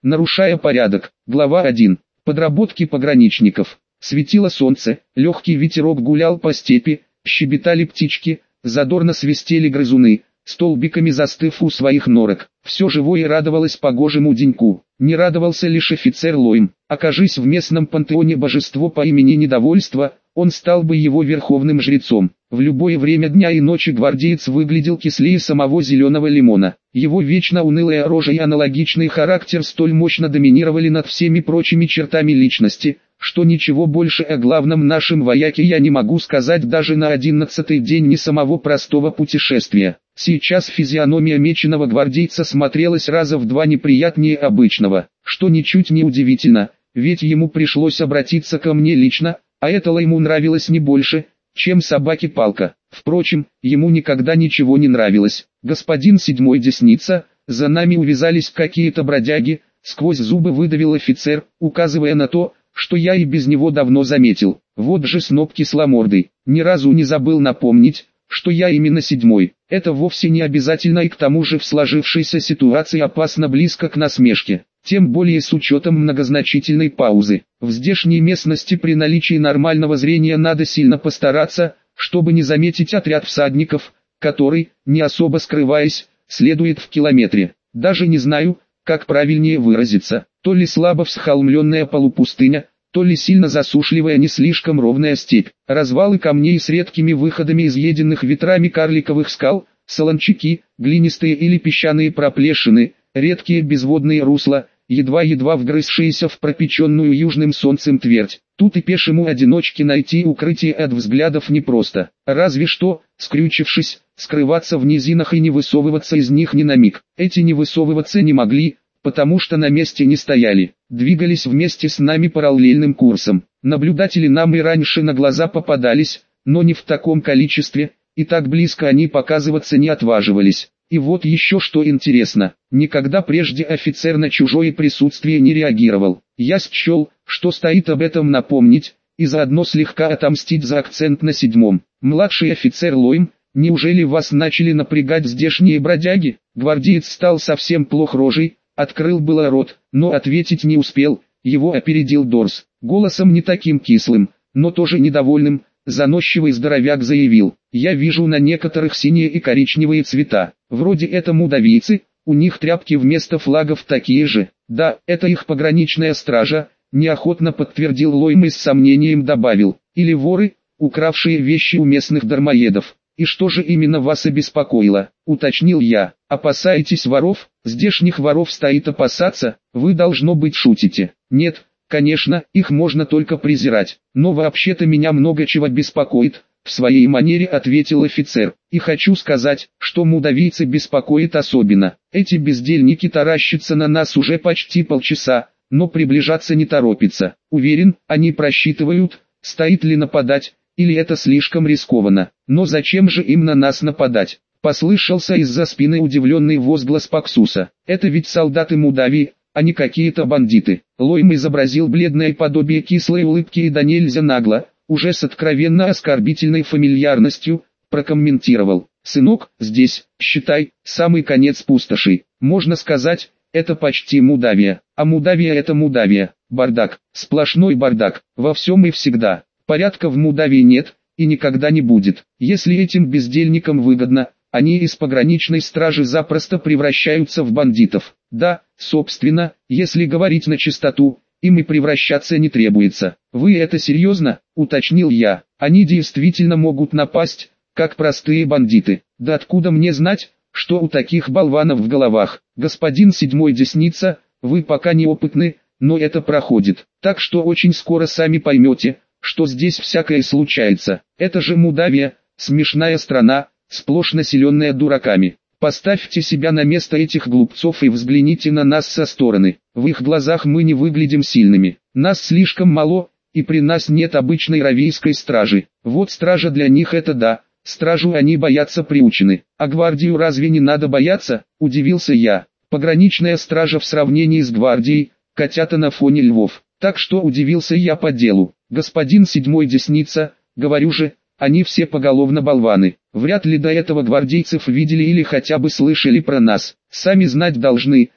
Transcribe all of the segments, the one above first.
нарушая порядок. Глава 1. Подработки пограничников. Светило солнце, легкий ветерок гулял по степи, щебетали птички, задорно свистели грызуны, столбиками застыв у своих норок. Все живое радовалось погожему деньку. Не радовался лишь офицер Лойм. Окажись в местном пантеоне божество по имени Недовольство, он стал бы его верховным жрецом. В любое время дня и ночи гвардеец выглядел кислее самого зеленого лимона. Его вечно унылая рожа и аналогичный характер столь мощно доминировали над всеми прочими чертами личности, что ничего больше о главном нашем вояке я не могу сказать даже на 11-й день не самого простого путешествия. Сейчас физиономия меченого гвардейца смотрелась раза в 2 неприятнее обычного, что ничуть не удивительно, ведь ему пришлось обратиться ко мне лично, а это ему нравилось не больше, чем собаке палка. Впрочем, ему никогда ничего не нравилось. Господин Седьмой Десница, за нами увязались какие-то бродяги, сквозь зубы выдавил офицер, указывая на то, что я и без него давно заметил. Вот же сноб кисломордый, ни разу не забыл напомнить, что я именно седьмой. Это вовсе не обязательно и к тому же в сложившейся ситуации опасно близко к насмешке. Тем более с учетом многозначительной паузы. В здешней местности при наличии нормального зрения надо сильно постараться, чтобы не заметить отряд всадников, который, не особо скрываясь, следует в километре. Даже не знаю, как правильнее выразиться, то ли слабо всхолмленная полупустыня, то ли сильно засушливая не слишком ровная степь, развалы камней с редкими выходами изъеденных ветрами карликовых скал, солончаки, глинистые или песчаные проплешины, редкие безводные русла, едва-едва вгрызшиеся в пропеченную южным солнцем твердь. Тут и пешему одиночке найти укрытие от взглядов непросто, разве что, скрючившись, скрываться в низинах и не высовываться из них ни на миг. Эти не высовываться не могли, потому что на месте не стояли, двигались вместе с нами параллельным курсом. Наблюдатели нам и раньше на глаза попадались, но не в таком количестве, и так близко они показываться не отваживались. И вот еще что интересно, никогда прежде офицер на чужое присутствие не реагировал. Я счел, что стоит об этом напомнить, и заодно слегка отомстить за акцент на седьмом. Младший офицер Лойм, неужели вас начали напрягать здешние бродяги? Гвардеец стал совсем плох рожей, открыл было рот, но ответить не успел, его опередил Дорс. Голосом не таким кислым, но тоже недовольным, заносчивый здоровяк заявил: «Я вижу на некоторых синие и коричневые цвета. Вроде это мудавийцы, у них тряпки вместо флагов такие же». «Да, это их пограничная стража», неохотно подтвердил Лойм и с сомнением добавил: «или воры, укравшие вещи у местных дармоедов». «И что же именно вас обеспокоило?» — уточнил я. «Опасаетесь воров?» «Здешних воров стоит опасаться, вы должно быть шутите». «Нет, конечно, их можно только презирать, но вообще-то меня много чего беспокоит», — в своей манере ответил офицер. «И хочу сказать, что мудавийцы беспокоит особенно. Эти бездельники таращатся на нас уже почти полчаса, но приближаться не торопятся. Уверен, они просчитывают, стоит ли нападать, или это слишком рискованно. Но зачем же им на нас нападать?» Послышался из-за спины удивленный возглас Паксуса. «Это ведь солдаты Мудавии, а не какие-то бандиты». Лойм изобразил бледное подобие кислой улыбки и да нельзя нагло, уже с откровенно оскорбительной фамильярностью, прокомментировал: «Сынок, здесь, считай, самый конец пустоши. Можно сказать, это почти Мудавия. А Мудавия — это Мудавия. Бардак, сплошной бардак, во всем и всегда. Порядка в Мудавии нет, и никогда не будет. Если этим бездельникам выгодно, они из пограничной стражи запросто превращаются в бандитов. Да, собственно, если говорить на чистоту, им и превращаться не требуется». «Вы это серьезно?» — уточнил я. «Они действительно могут напасть, как простые бандиты. Да откуда мне знать, что у таких болванов в головах? Господин Седьмой Десница, вы пока неопытны, но это проходит. Так что очень скоро сами поймете, что здесь всякое случается. Это же Мудавия, смешная страна, сплошь населенная дураками. Поставьте себя на место этих глупцов и взгляните на нас со стороны. В их глазах мы не выглядим сильными. Нас слишком мало, и при нас нет обычной равийской стражи. Вот стража для них это да, стражу они боятся приучены. А гвардию разве не надо бояться?» — удивился я. «Пограничная стража в сравнении с гвардией, котята на фоне львов». Так что удивился я по делу. «Господин Седьмой Десница, говорю же, они все поголовно болваны. Вряд ли до этого гвардейцев видели или хотя бы слышали про нас. Сами знать должны,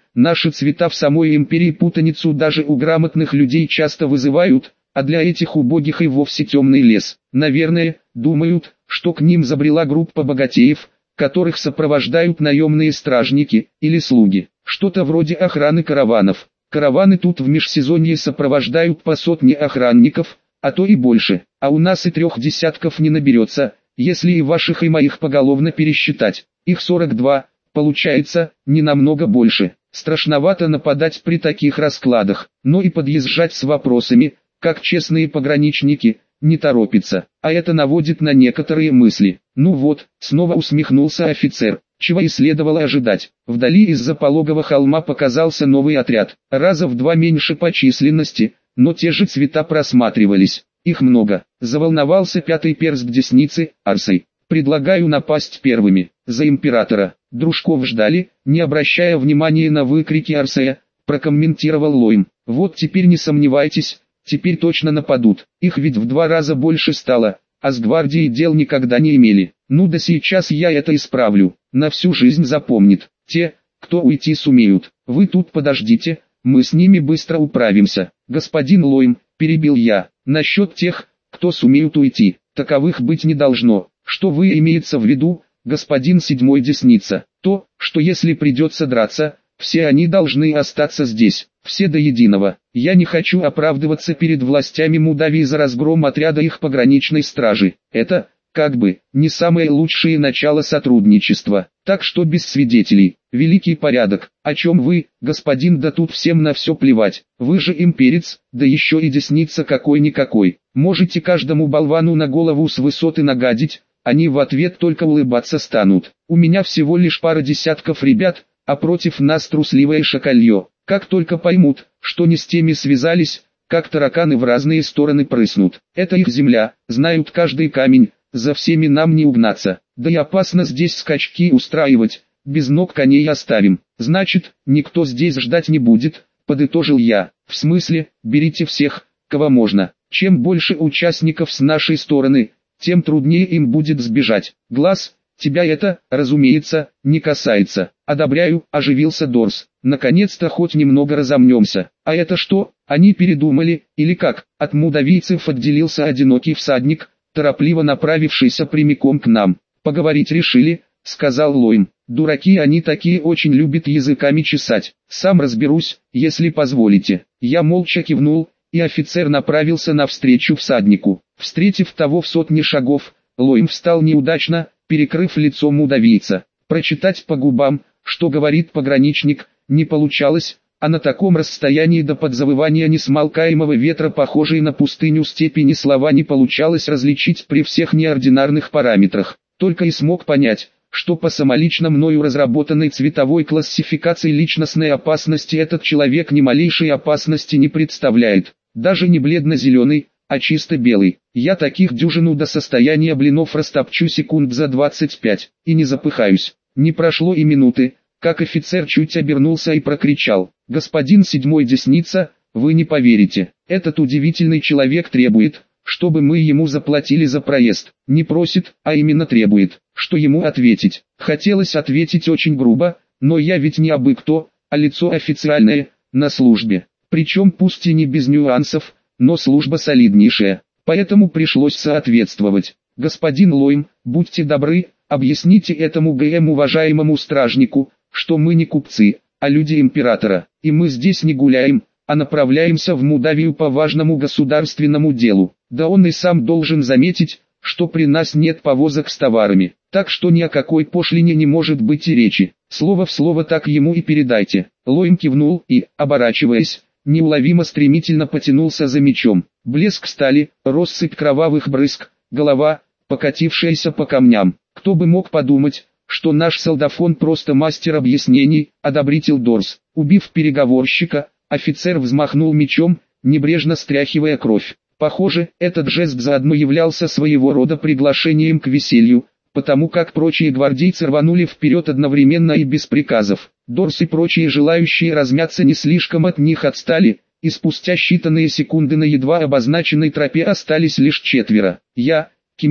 наши цвета в самой империи путаницу даже у грамотных людей часто вызывают, а для этих убогих и вовсе темный лес. Наверное, думают, что к ним забрела группа богатеев, которых сопровождают наемные стражники или слуги. Что-то вроде охраны караванов. Караваны тут в межсезонье сопровождают по сотне охранников, а то и больше. А у нас и 3 десятков не наберется, если и ваших, и моих поголовно пересчитать. Их 42, получается, не намного больше. Страшновато нападать при таких раскладах, но и подъезжать с вопросами, как честные пограничники, не торопится. А это наводит на некоторые мысли. Ну вот, снова усмехнулся офицер. Чего и следовало ожидать. Вдали из-за пологого холма показался новый отряд. Раза в 2 меньше по численности, но те же цвета просматривались. Их много. Заволновался пятый перст десницы, Арсей. Предлагаю напасть первыми. За императора. Дружков ждали, не обращая внимания на выкрики Арсея, прокомментировал Лойм. Вот теперь не сомневайтесь, теперь точно нападут. Их ведь в 2 раза больше стало, а с гвардией дел никогда не имели. Ну да сейчас я это исправлю. На всю жизнь запомнит. Те, кто уйти сумеют. Вы тут подождите, мы с ними быстро управимся. Господин Лойм, перебил я, насчет тех, кто сумеют уйти, таковых быть не должно. Что вы имеется в виду, господин седьмой десница? То, что если придется драться, все они должны остаться здесь, все до единого. Я не хочу оправдываться перед властями Мудавии за разгром отряда их пограничной стражи. Это, как бы, не самое лучшее начало сотрудничества. Так что без свидетелей. Великий порядок. О чем вы, господин, да тут всем на все плевать. Вы же имперец, да еще и десница какой-никакой. Можете каждому болвану на голову с высоты нагадить, они в ответ только улыбаться станут. У меня всего лишь пара десятков ребят, а против нас трусливое шакалье. Как только поймут, что не с теми связались, как тараканы в разные стороны прыснут. Это их земля, знают каждый камень, за всеми нам не угнаться. Да и опасно здесь скачки устраивать, без ног коней оставим. Значит, никто здесь ждать не будет, подытожил я. В смысле, берите всех, кого можно. Чем больше участников с нашей стороны, тем труднее им будет сбежать. Глаз, тебя это, разумеется, не касается. Одобряю, оживился Дорс. Наконец-то хоть немного разомнемся. А это что, они передумали, или как? От мудавийцев отделился одинокий всадник, торопливо направившийся прямиком к нам. Поговорить решили, сказал Лойм. Дураки они такие, очень любят языками чесать. Сам разберусь, если позволите. Я молча кивнул, и офицер направился навстречу всаднику. Встретив того в 100 шагов, Лойм встал неудачно, перекрыв лицо мудавийца. Прочитать по губам, что говорит пограничник, не получалось, а на таком расстоянии до подзавывания несмолкаемого ветра, похожей на пустыню степи, ни слова не получалось различить при всех неординарных параметрах. Только и смог понять, что по самолично мною разработанной цветовой классификации личностной опасности этот человек ни малейшей опасности не представляет. Даже не бледно-зеленый, а чисто белый. Я таких дюжину до состояния блинов растопчу секунд за 25, и не запыхаюсь. Не прошло и минуты, как офицер чуть обернулся и прокричал: «Господин седьмой десница, вы не поверите, этот удивительный человек требует, чтобы мы ему заплатили за проезд. Не просит, а именно требует». Что ему ответить? Хотелось ответить очень грубо, но я ведь не абы кто, а лицо официальное, на службе. Причем пусть и не без нюансов, но служба солиднейшая, поэтому пришлось соответствовать. «Господин Лойм, будьте добры, объясните этому уважаемому стражнику, что мы не купцы, а люди императора, и мы здесь не гуляем, а направляемся в Мудавию по важному государственному делу. Да он и сам должен заметить, что при нас нет повозок с товарами, так что ни о какой пошлине не может быть и речи. Слово в слово так ему и передайте». Лойм кивнул и, оборачиваясь, неуловимо стремительно потянулся за мечом. Блеск стали, россыпь кровавых брызг, голова, покатившаяся по камням. «Кто бы мог подумать, что наш солдафон просто мастер объяснений», — одобрил Дорс. Убив переговорщика, офицер взмахнул мечом, небрежно стряхивая кровь. Похоже, этот жест заодно являлся своего рода приглашением к веселью, потому как прочие гвардейцы рванули вперед одновременно и без приказов. Дорс и прочие желающие размяться не слишком от них отстали, и спустя считанные секунды на едва обозначенной тропе остались лишь 4. Я, Кими,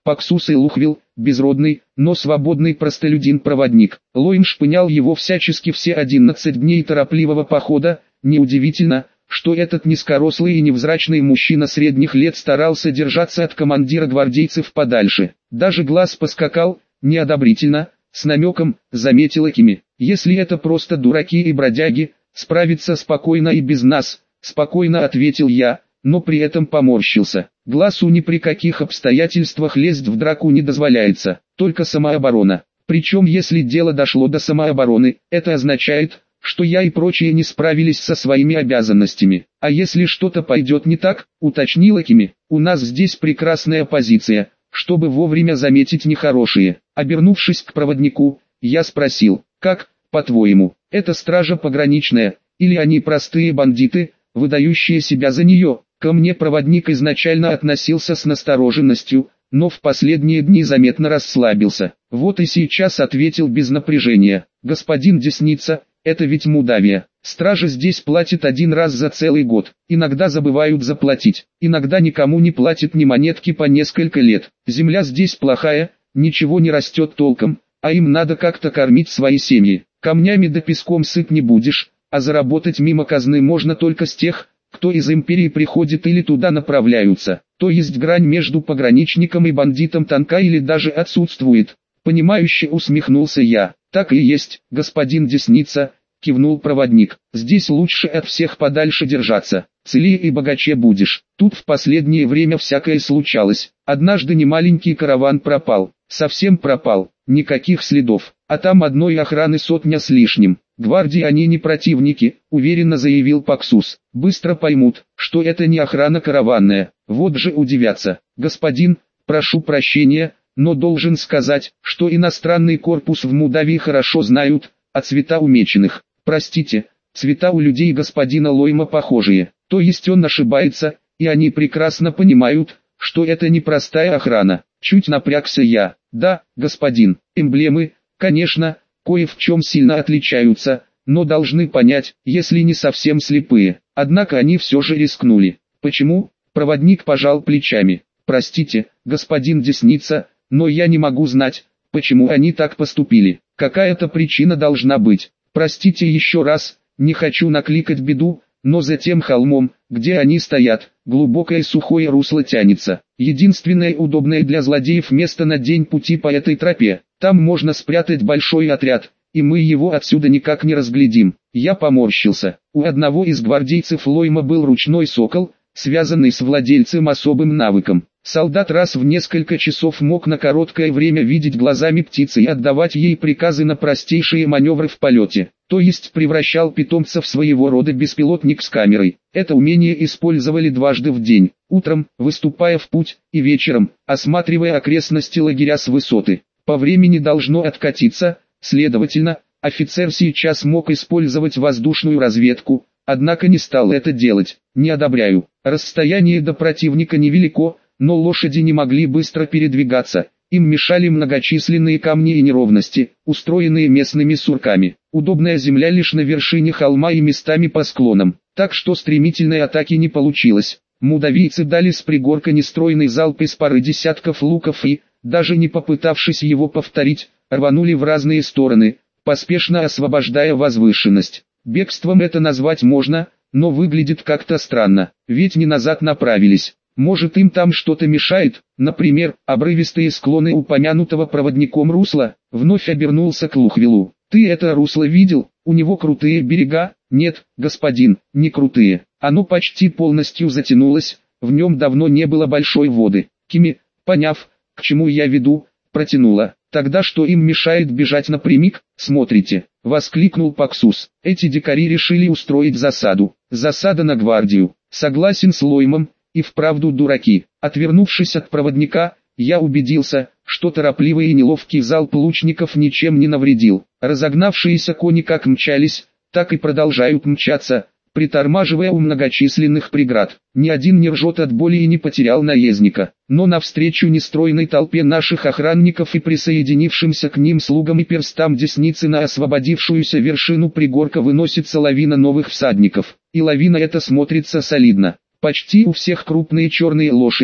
Паксус и Лухвил, безродный, но свободный простолюдин-проводник. Лойм шпынял его всячески все 11 дней торопливого похода. Неудивительно, что этот низкорослый и невзрачный мужчина средних лет старался держаться от командира гвардейцев подальше. Даже глаз поскакал, неодобрительно, с намеком, заметил Экими. Если это просто дураки и бродяги, справиться спокойно и без нас, спокойно ответил я, но при этом поморщился. Глазу ни при каких обстоятельствах лезть в драку не дозволяется, только самооборона. Причем если дело дошло до самообороны, это означает, что я и прочие не справились со своими обязанностями. А если что-то пойдет не так, уточнил Экими, у нас здесь прекрасная позиция, чтобы вовремя заметить нехорошие. Обернувшись к проводнику, я спросил, как, по-твоему, это стража пограничная, или они простые бандиты, выдающие себя за нее? Ко мне проводник изначально относился с настороженностью, но в последние дни заметно расслабился. Вот и сейчас ответил без напряжения. Господин Десница, это ведь Мудавия. Стража здесь платит один раз за целый год. Иногда забывают заплатить. Иногда никому не платят ни монетки по несколько лет. Земля здесь плохая, ничего не растет толком, а им надо как-то кормить свои семьи. Камнями да песком сыт не будешь, а заработать мимо казны можно только с тех, кто из империи приходит или туда направляются. То есть грань между пограничником и бандитом тонка или даже отсутствует. Понимающе усмехнулся я. Так и есть, господин Десница, кивнул проводник. Здесь лучше от всех подальше держаться. Целее и богаче будешь. Тут в последнее время всякое случалось. Однажды немаленький караван пропал. Совсем пропал. Никаких следов. А там одной охраны сотня с лишним. Гвардии они не противники, уверенно заявил Паксус. Быстро поймут, что это не охрана караванная. Вот же удивятся. Господин, прошу прощения, но должен сказать, что иностранный корпус в Мудавии хорошо знают, а цвета у меченых. Простите, цвета у людей господина Лойма похожие. То есть он ошибается, и они прекрасно понимают, что это не простая охрана. Чуть напрягся я. Да, господин, эмблемы, конечно, кое в чем сильно отличаются, но должны понять, если не совсем слепые. Однако они все же рискнули. Почему? Проводник пожал плечами. Простите, господин Десница, но я не могу знать, почему они так поступили. Какая-то причина должна быть. Простите еще раз, не хочу накликать беду, но за тем холмом, где они стоят, глубокое сухое русло тянется. Единственное удобное для злодеев место на день пути по этой тропе. Там можно спрятать большой отряд, и мы его отсюда никак не разглядим. Я поморщился. У одного из гвардейцев Лойма был ручной сокол, связанный с владельцем особым навыком. Солдат раз в несколько часов мог на короткое время видеть глазами птицы и отдавать ей приказы на простейшие маневры в полете. То есть превращал питомца в своего рода беспилотник с камерой. Это умение использовали дважды в день. Утром, выступая в путь, и вечером, осматривая окрестности лагеря с высоты. По времени должно откатиться, следовательно, офицер сейчас мог использовать воздушную разведку, однако не стал это делать. Не одобряю. Расстояние до противника невелико, но лошади не могли быстро передвигаться. Им мешали многочисленные камни и неровности, устроенные местными сурками. Удобная земля лишь на вершине холма и местами по склонам, так что стремительной атаки не получилось. Мудавийцы дали с пригорка нестройный залп из пары десятков луков и, даже не попытавшись его повторить, рванули в разные стороны, поспешно освобождая возвышенность. Бегством это назвать можно, но выглядит как-то странно, ведь не назад направились. Может им там что-то мешает, например, обрывистые склоны упомянутого проводником русла. Вновь обернулся к Лухвилу. Ты это русло видел? У него крутые берега? Нет, господин, не крутые. Оно почти полностью затянулось, в нем давно не было большой воды. Кими, поняв, к чему я веду, протянула. Тогда что им мешает бежать напрямик? Смотрите, воскликнул Паксус. Эти дикари решили устроить засаду. Засада на гвардию. Согласен с Лоймом. И вправду дураки. Отвернувшись от проводника, я убедился, что торопливый и неловкий залп лучников ничем не навредил. Разогнавшиеся кони как мчались, так и продолжают мчаться, притормаживая у многочисленных преград. Ни один не ржет от боли и не потерял наездника. Но навстречу нестройной толпе наших охранников и присоединившимся к ним слугам и перстам Десницы на освободившуюся вершину пригорка выносится лавина новых всадников. И лавина эта смотрится солидно. Почти у всех крупные черные лошади,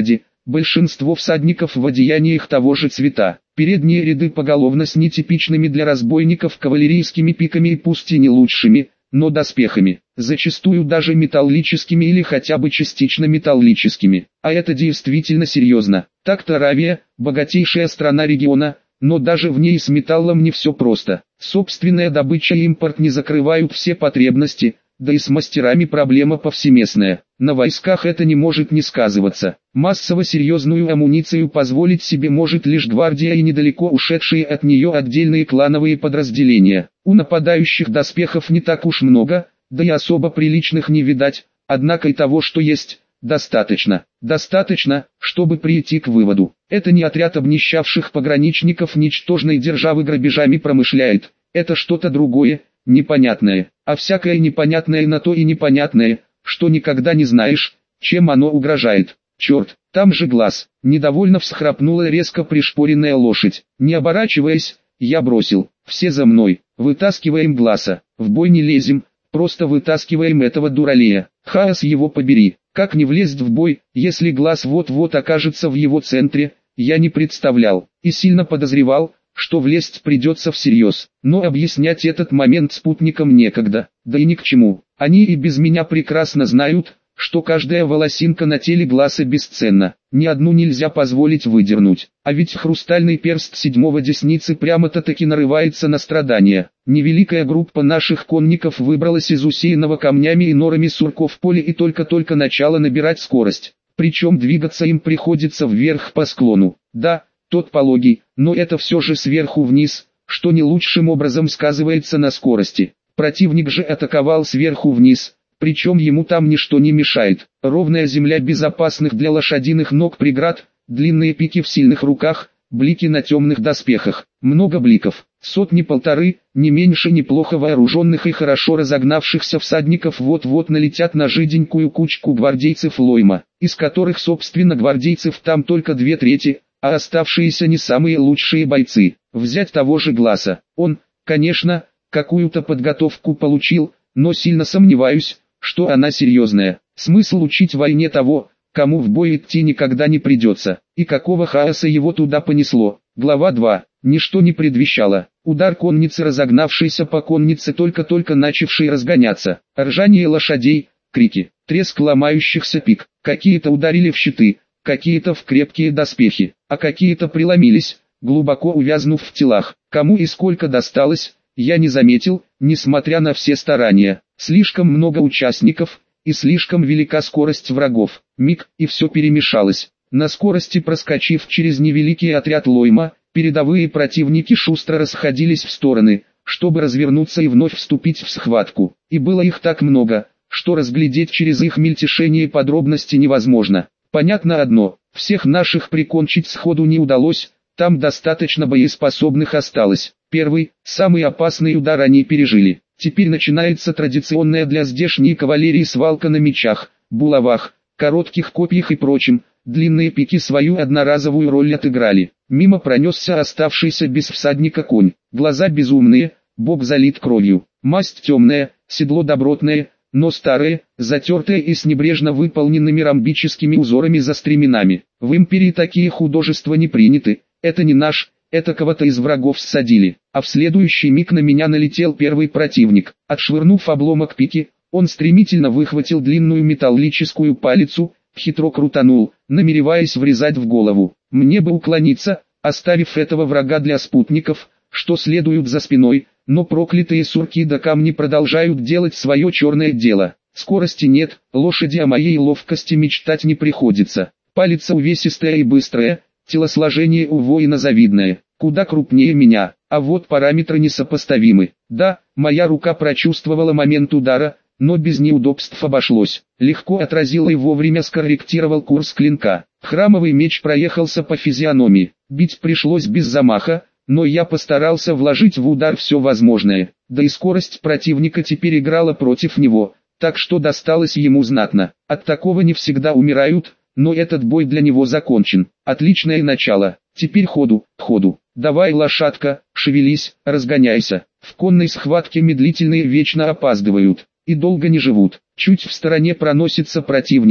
большинство всадников в одеяниях того же цвета. Передние ряды поголовно с нетипичными для разбойников кавалерийскими пиками и пусть и не лучшими, но доспехами, зачастую даже металлическими или хотя бы частично металлическими. А это действительно серьезно. Так-то Аравия, богатейшая страна региона, но даже в ней с металлом не все просто. Собственная добыча и импорт не закрывают все потребности, да и с мастерами проблема повсеместная. На войсках это не может не сказываться. Массово серьезную амуницию позволить себе может лишь гвардия и недалеко ушедшие от нее отдельные клановые подразделения. У нападающих доспехов не так уж много, да и особо приличных не видать, однако и того, что есть, достаточно. Достаточно, чтобы прийти к выводу. Это не отряд обнищавших пограничников ничтожной державы грабежами промышляет, это что-то другое, непонятное, а всякое непонятное на то и непонятное, что никогда не знаешь, чем оно угрожает. Черт, там же глаз. Недовольно всхрапнула резко пришпоренная лошадь. Не оборачиваясь, я бросил: все за мной, вытаскиваем глаза, в бой не лезем, просто вытаскиваем этого дуралея. Хаос его побери, как не влезть в бой, если глаз вот-вот окажется в его центре, я не представлял, и сильно подозревал, что влезть придется всерьез, но объяснять этот момент спутникам некогда, да и ни к чему. Они и без меня прекрасно знают, что каждая волосинка на теле глаза бесценна, ни одну нельзя позволить выдернуть, а ведь хрустальный перст седьмого десницы прямо-таки нарывается на страдания. Невеликая группа наших конников выбралась из усеянного камнями и норами сурков поля и только-только начала набирать скорость, причем двигаться им приходится вверх по склону. Да, тот пологий, но это все же сверху вниз, что не лучшим образом сказывается на скорости. Противник же атаковал сверху вниз, причем ему там ничто не мешает. Ровная земля безопасных для лошадиных ног преград, длинные пики в сильных руках, блики на темных доспехах. Много бликов, сотни-полторы, не меньше неплохо вооруженных и хорошо разогнавшихся всадников вот-вот налетят на жиденькую кучку гвардейцев Лойма, из которых собственно гвардейцев там только 2/3, а оставшиеся не самые лучшие бойцы. Взять того же Гласа. Он, конечно, какую-то подготовку получил, но сильно сомневаюсь, что она серьезная. Смысл учить войне того, кому в бой идти никогда не придется, и какого хаоса его туда понесло. Глава 2. Ничто не предвещало. Удар конницы, разогнавшейся по коннице, только-только начавшей разгоняться. Ржание лошадей, крики, треск ломающихся пик. Какие-то ударили в щиты, какие-то в крепкие доспехи, а какие-то преломились, глубоко увязнув в телах. Кому и сколько досталось, я не заметил, несмотря на все старания. Слишком много участников, и слишком велика скорость врагов. Миг, и все перемешалось. На скорости проскочив через невеликий отряд Лойма, передовые противники шустро расходились в стороны, чтобы развернуться и вновь вступить в схватку. И было их так много, что разглядеть через их мельтешение подробности невозможно. Понятно одно, всех наших прикончить сходу не удалось, там достаточно боеспособных осталось. Первый, самый опасный удар они пережили. Теперь начинается традиционная для здешней кавалерии свалка на мечах, булавах, коротких копьях и прочем. Длинные пики свою одноразовую роль отыграли. Мимо пронесся оставшийся без всадника конь. Глаза безумные, бок залит кровью. Масть темная, седло добротное, но старое, затертое и с небрежно выполненными ромбическими узорами за стременами. В империи такие художества не приняты. Это не наш, это кого-то из врагов ссадили. А в следующий миг на меня налетел первый противник. Отшвырнув обломок пики, он стремительно выхватил длинную металлическую палицу, хитро крутанул, намереваясь врезать в голову. Мне бы уклониться, оставив этого врага для спутников, что следуют за спиной, но проклятые сурки до камни продолжают делать свое черное дело. Скорости нет, лошади о моей ловкости мечтать не приходится. Палица увесистая и быстрая, телосложение у воина завидное, куда крупнее меня, а вот параметры несопоставимы. Да, моя рука прочувствовала момент удара, но без неудобств обошлось. Легко отразил и вовремя скорректировал курс клинка. Храмовый меч проехался по физиономии. Бить пришлось без замаха, но я постарался вложить в удар все возможное. Да и скорость противника теперь играла против него, так что досталось ему знатно. От такого не всегда умирают, но этот бой для него закончен. Отличное начало. Теперь ходу, ходу. Давай, лошадка, шевелись, разгоняйся. В конной схватке медлительные вечно опаздывают и долго не живут. Чуть в стороне проносится противник,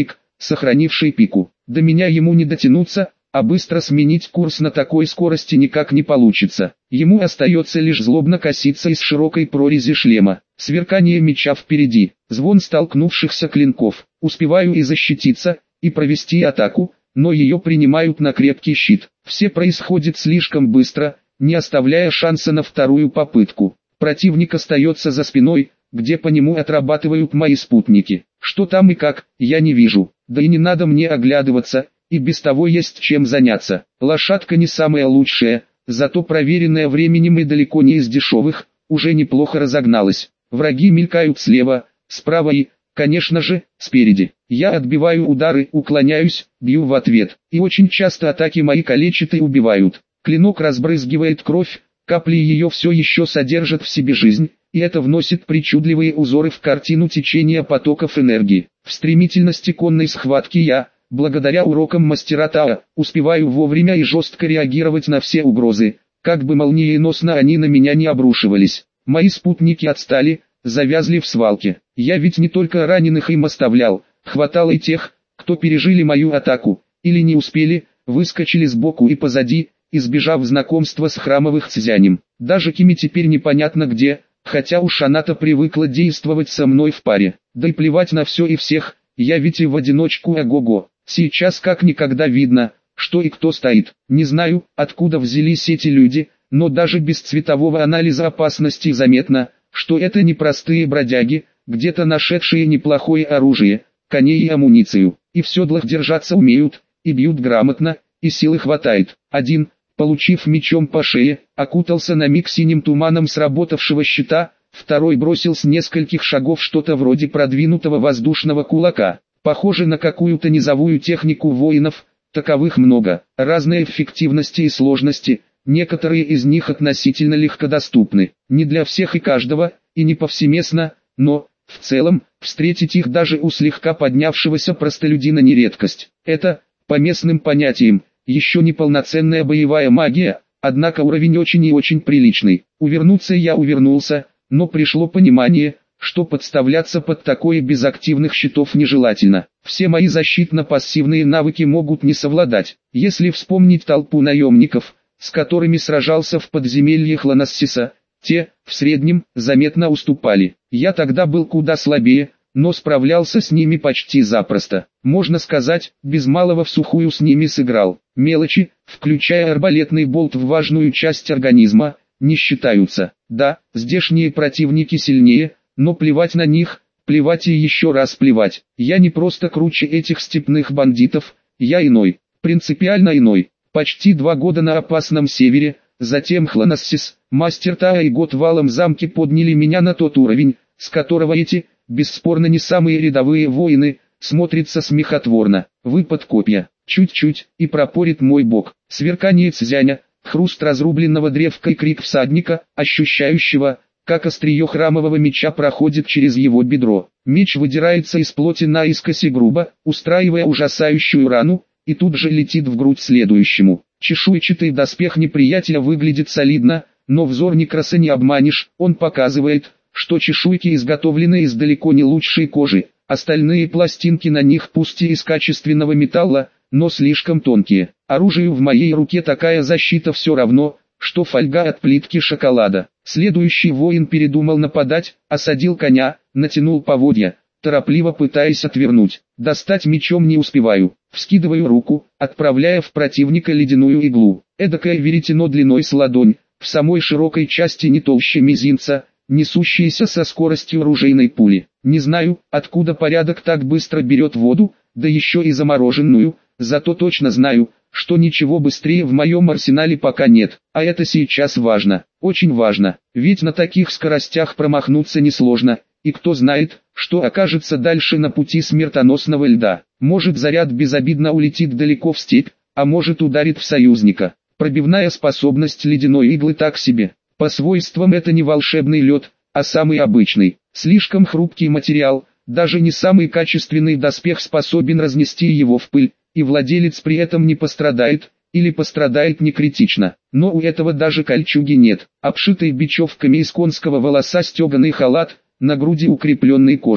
сохранивший пику. До меня ему не дотянуться, а быстро сменить курс на такой скорости никак не получится. Ему остается лишь злобно коситься из широкой прорези шлема. Сверкание меча впереди, звон столкнувшихся клинков. Успеваю и защититься, и провести атаку, но ее принимают на крепкий щит. Все происходит слишком быстро, не оставляя шанса на вторую попытку. Противник остается за спиной, где по нему отрабатывают мои спутники. Что там и как, я не вижу, да и не надо мне оглядываться, и без того есть чем заняться. Лошадка не самая лучшая, зато проверенная временем и далеко не из дешевых, уже неплохо разогналась. Враги мелькают слева, справа и, конечно же, спереди. Я отбиваю удары, уклоняюсь, бью в ответ, и очень часто атаки мои калечат и убивают. Клинок разбрызгивает кровь, капли ее все еще содержат в себе жизнь, и это вносит причудливые узоры в картину течения потоков энергии. В стремительности конной схватки я, благодаря урокам мастера Таа, успеваю вовремя и жестко реагировать на все угрозы, как бы молниеносно они на меня не обрушивались. Мои спутники отстали, завязли в свалке. Я ведь не только раненых им оставлял, хватало и тех, кто пережили мою атаку, или не успели, выскочили сбоку и позади, избежав знакомства с храмовых цзянем. Даже Кими теперь непонятно где, хотя уж она-то привыкла действовать со мной в паре. Да и плевать на все и всех, я ведь и в одиночку ого-го. Сейчас как никогда видно, что и кто стоит. Не знаю, откуда взялись эти люди, но даже без цветового анализа опасности заметно, что это не простые бродяги, где-то нашедшие неплохое оружие, коней и амуницию, и в седлах держаться умеют, и бьют грамотно, и силы хватает. Один, получив мечом по шее, окутался на миг синим туманом сработавшего щита, второй бросил с нескольких шагов что-то вроде продвинутого воздушного кулака, похоже на какую-то низовую технику воинов, таковых много, разной эффективности и сложности. Некоторые из них относительно легкодоступны, не для всех и каждого, и не повсеместно, но, в целом, встретить их даже у слегка поднявшегося простолюдина не редкость. Это, по местным понятиям, еще не полноценная боевая магия, однако уровень очень и очень приличный. Увернуться я увернулся, но пришло понимание, что подставляться под такое без активных щитов нежелательно. Все мои защитно-пассивные навыки могут не совладать. Если вспомнить толпу наемников, с которыми сражался в подземельях Ланассиса, те, в среднем, заметно уступали. Я тогда был куда слабее, но справлялся с ними почти запросто. Можно сказать, без малого всухую с ними сыграл. Мелочи, включая арбалетный болт в важную часть организма, не считаются. Да, здешние противники сильнее, но плевать на них, плевать и еще раз плевать. Я не просто круче этих степных бандитов, я иной, принципиально иной. Почти 2 года на опасном севере, затем Хланассис, мастер Таа и год в Алом замке подняли меня на тот уровень, с которого эти, бесспорно не самые рядовые воины, смотрятся смехотворно. Выпад копья, чуть-чуть, и пропорит мой бок. Сверкание цзяня, хруст разрубленного древка и крик всадника, ощущающего, как острие храмового меча проходит через его бедро. Меч выдирается из плоти наискось и грубо, устраивая ужасающую рану, и тут же летит в грудь следующему. Чешуйчатый доспех неприятеля выглядит солидно, но взор Некраса не обманешь, он показывает, что чешуйки изготовлены из далеко не лучшей кожи, остальные пластинки на них пусть и из качественного металла, но слишком тонкие. Оружию в моей руке такая защита все равно, что фольга от плитки шоколада. Следующий воин передумал нападать, осадил коня, натянул поводья, торопливо пытаясь отвернуть. Достать мечом не успеваю, вскидываю руку, отправляя в противника ледяную иглу. Эдакое веретено длиной с ладонь, в самой широкой части не толще мизинца, несущееся со скоростью ружейной пули. Не знаю, откуда порядок так быстро берет воду, да еще и замороженную, зато точно знаю, что ничего быстрее в моем арсенале пока нет, а это сейчас важно, очень важно, ведь на таких скоростях промахнуться несложно, и кто знает, что окажется дальше на пути смертоносного льда. Может заряд безобидно улетит далеко в степь, а может ударит в союзника. Пробивная способность ледяной иглы так себе. По свойствам это не волшебный лед, а самый обычный. Слишком хрупкий материал, даже не самый качественный доспех способен разнести его в пыль, и владелец при этом не пострадает, или пострадает не критично. Но у этого даже кольчуги нет. Обшитый бечевками из конского волоса стеганый халат, на груди укрепленный кожей.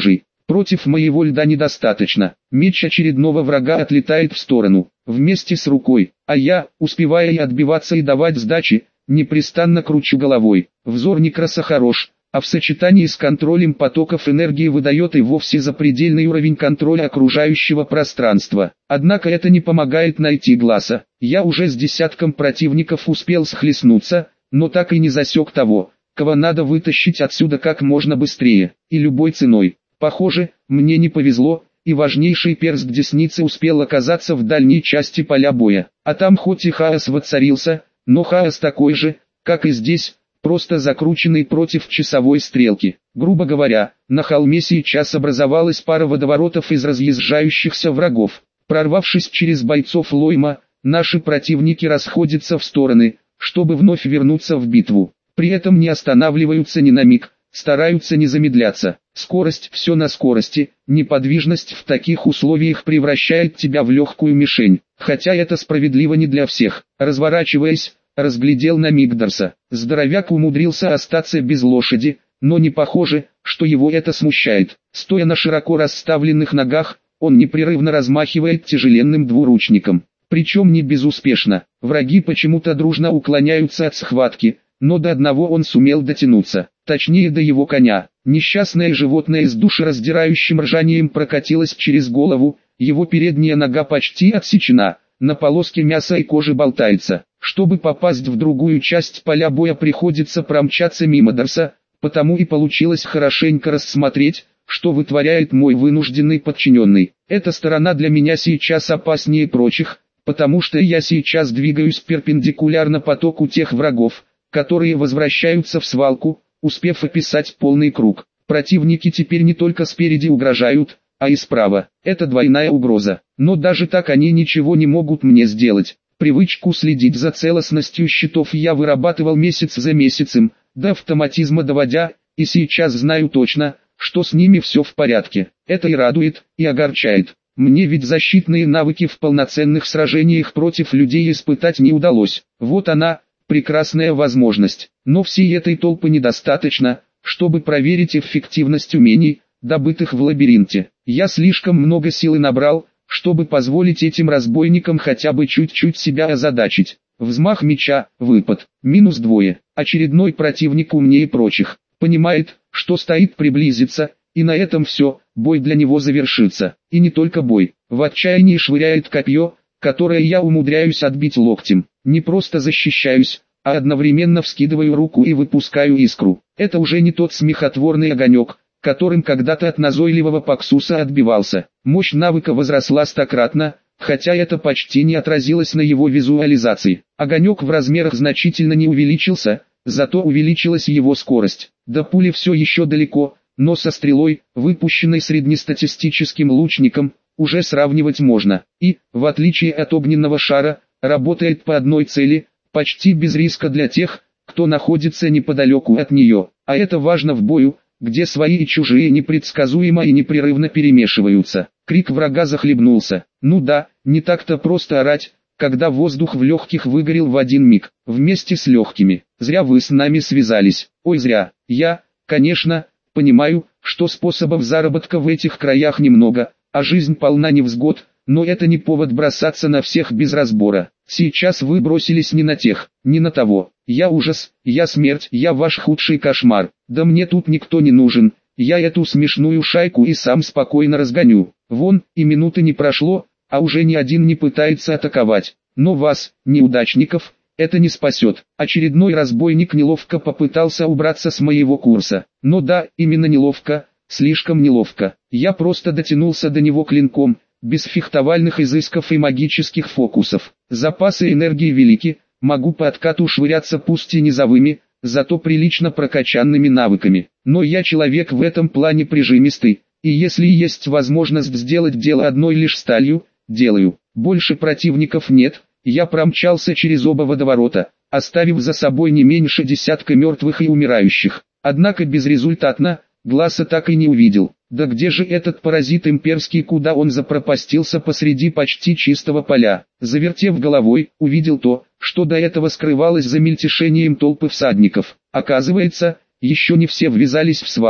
Против моего льда недостаточно. Меч очередного врага отлетает в сторону, вместе с рукой, а я, успевая и отбиваться и давать сдачи, непрестанно кручу головой. Взор Некраса хорош, а в сочетании с контролем потоков энергии выдает и вовсе запредельный уровень контроля окружающего пространства. Однако это не помогает найти глаза. Я уже с десятком противников успел схлестнуться, но так и не засек того, кого надо вытащить отсюда как можно быстрее, и любой ценой. Похоже, мне не повезло, и важнейший перст десницы успел оказаться в дальней части поля боя. А там хоть и хаос воцарился, но хаос такой же, как и здесь, просто закрученный против часовой стрелки. Грубо говоря, на холме сейчас образовалась пара водоворотов из разъезжающихся врагов. Прорвавшись через бойцов Лойма, наши противники расходятся в стороны, чтобы вновь вернуться в битву. При этом не останавливаются ни на миг, стараются не замедляться. Скорость, все на скорости, неподвижность в таких условиях превращает тебя в легкую мишень. Хотя это справедливо не для всех. Разворачиваясь, разглядел на Мигдарса. Здоровяк умудрился остаться без лошади, но не похоже, что его это смущает. Стоя на широко расставленных ногах, он непрерывно размахивает тяжеленным двуручником. Причем не безуспешно. Враги почему-то дружно уклоняются от схватки, но до одного он сумел дотянуться, точнее до его коня. Несчастное животное с душераздирающим ржанием прокатилось через голову, его передняя нога почти отсечена, на полоске мяса и кожи болтается. Чтобы попасть в другую часть поля боя, приходится промчаться мимо Дарса, потому и получилось хорошенько рассмотреть, что вытворяет мой вынужденный подчиненный. Эта сторона для меня сейчас опаснее прочих, потому что я сейчас двигаюсь перпендикулярно потоку тех врагов, которые возвращаются в свалку, успев описать полный круг. Противники теперь не только спереди угрожают, а и справа. Это двойная угроза. Но даже так они ничего не могут мне сделать. Привычку следить за целостностью щитов я вырабатывал месяц за месяцем, до автоматизма доводя, и сейчас знаю точно, что с ними все в порядке. Это и радует, и огорчает. Мне ведь защитные навыки в полноценных сражениях против людей испытать не удалось. Вот она, прекрасная возможность. Но всей этой толпы недостаточно, чтобы проверить эффективность умений, добытых в лабиринте. Я слишком много силы набрал, чтобы позволить этим разбойникам хотя бы чуть-чуть себя озадачить. Взмах меча, выпад, -2. Очередной противник умнее прочих. Понимает, что стоит приблизиться, и на этом все, бой для него завершится. И не только бой. В отчаянии швыряет копье, которое я умудряюсь отбить локтем. Не просто защищаюсь, а одновременно вскидываю руку и выпускаю искру. Это уже не тот смехотворный огонек, которым когда-то от назойливого Паксуса отбивался. Мощь навыка возросла стократно, хотя это почти не отразилось на его визуализации. Огонек в размерах значительно не увеличился, зато увеличилась его скорость. До пули все еще далеко, но со стрелой, выпущенной среднестатистическим лучником, уже сравнивать можно. И, в отличие от огненного шара, работает по одной цели, почти без риска для тех, кто находится неподалеку от нее. А это важно в бою, где свои и чужие непредсказуемо и непрерывно перемешиваются. Крик врага захлебнулся. Ну да, не так-то просто орать, когда воздух в легких выгорел в один миг, вместе с легкими. Зря вы с нами связались. Ой, зря. Я, конечно, понимаю, что способов заработка в этих краях немного, а жизнь полна невзгод, но это не повод бросаться на всех без разбора. Сейчас вы бросились не на тех, не на того. Я ужас, я смерть, я ваш худший кошмар. Да мне тут никто не нужен, я эту смешную шайку и сам спокойно разгоню. Вон, и минуты не прошло, а уже ни один не пытается атаковать. Но вас, неудачников, это не спасет. Очередной разбойник неловко попытался убраться с моего курса. Но да, именно неловко, слишком неловко. Я просто дотянулся до него клинком, без фехтовальных изысков и магических фокусов. Запасы энергии велики, могу по откату швыряться пусть и низовыми, зато прилично прокачанными навыками. Но я человек в этом плане прижимистый, и если есть возможность сделать дело одной лишь сталью, делаю. Больше противников нет, я промчался через оба водоворота, оставив за собой не меньше десятка мертвых и умирающих. Однако безрезультатно, глаза так и не увидел. Да где же этот паразит имперский, куда он запропастился посреди почти чистого поля? Завертев головой, увидел то, что до этого скрывалось за мельтешением толпы всадников. Оказывается, еще не все ввязались в свалку.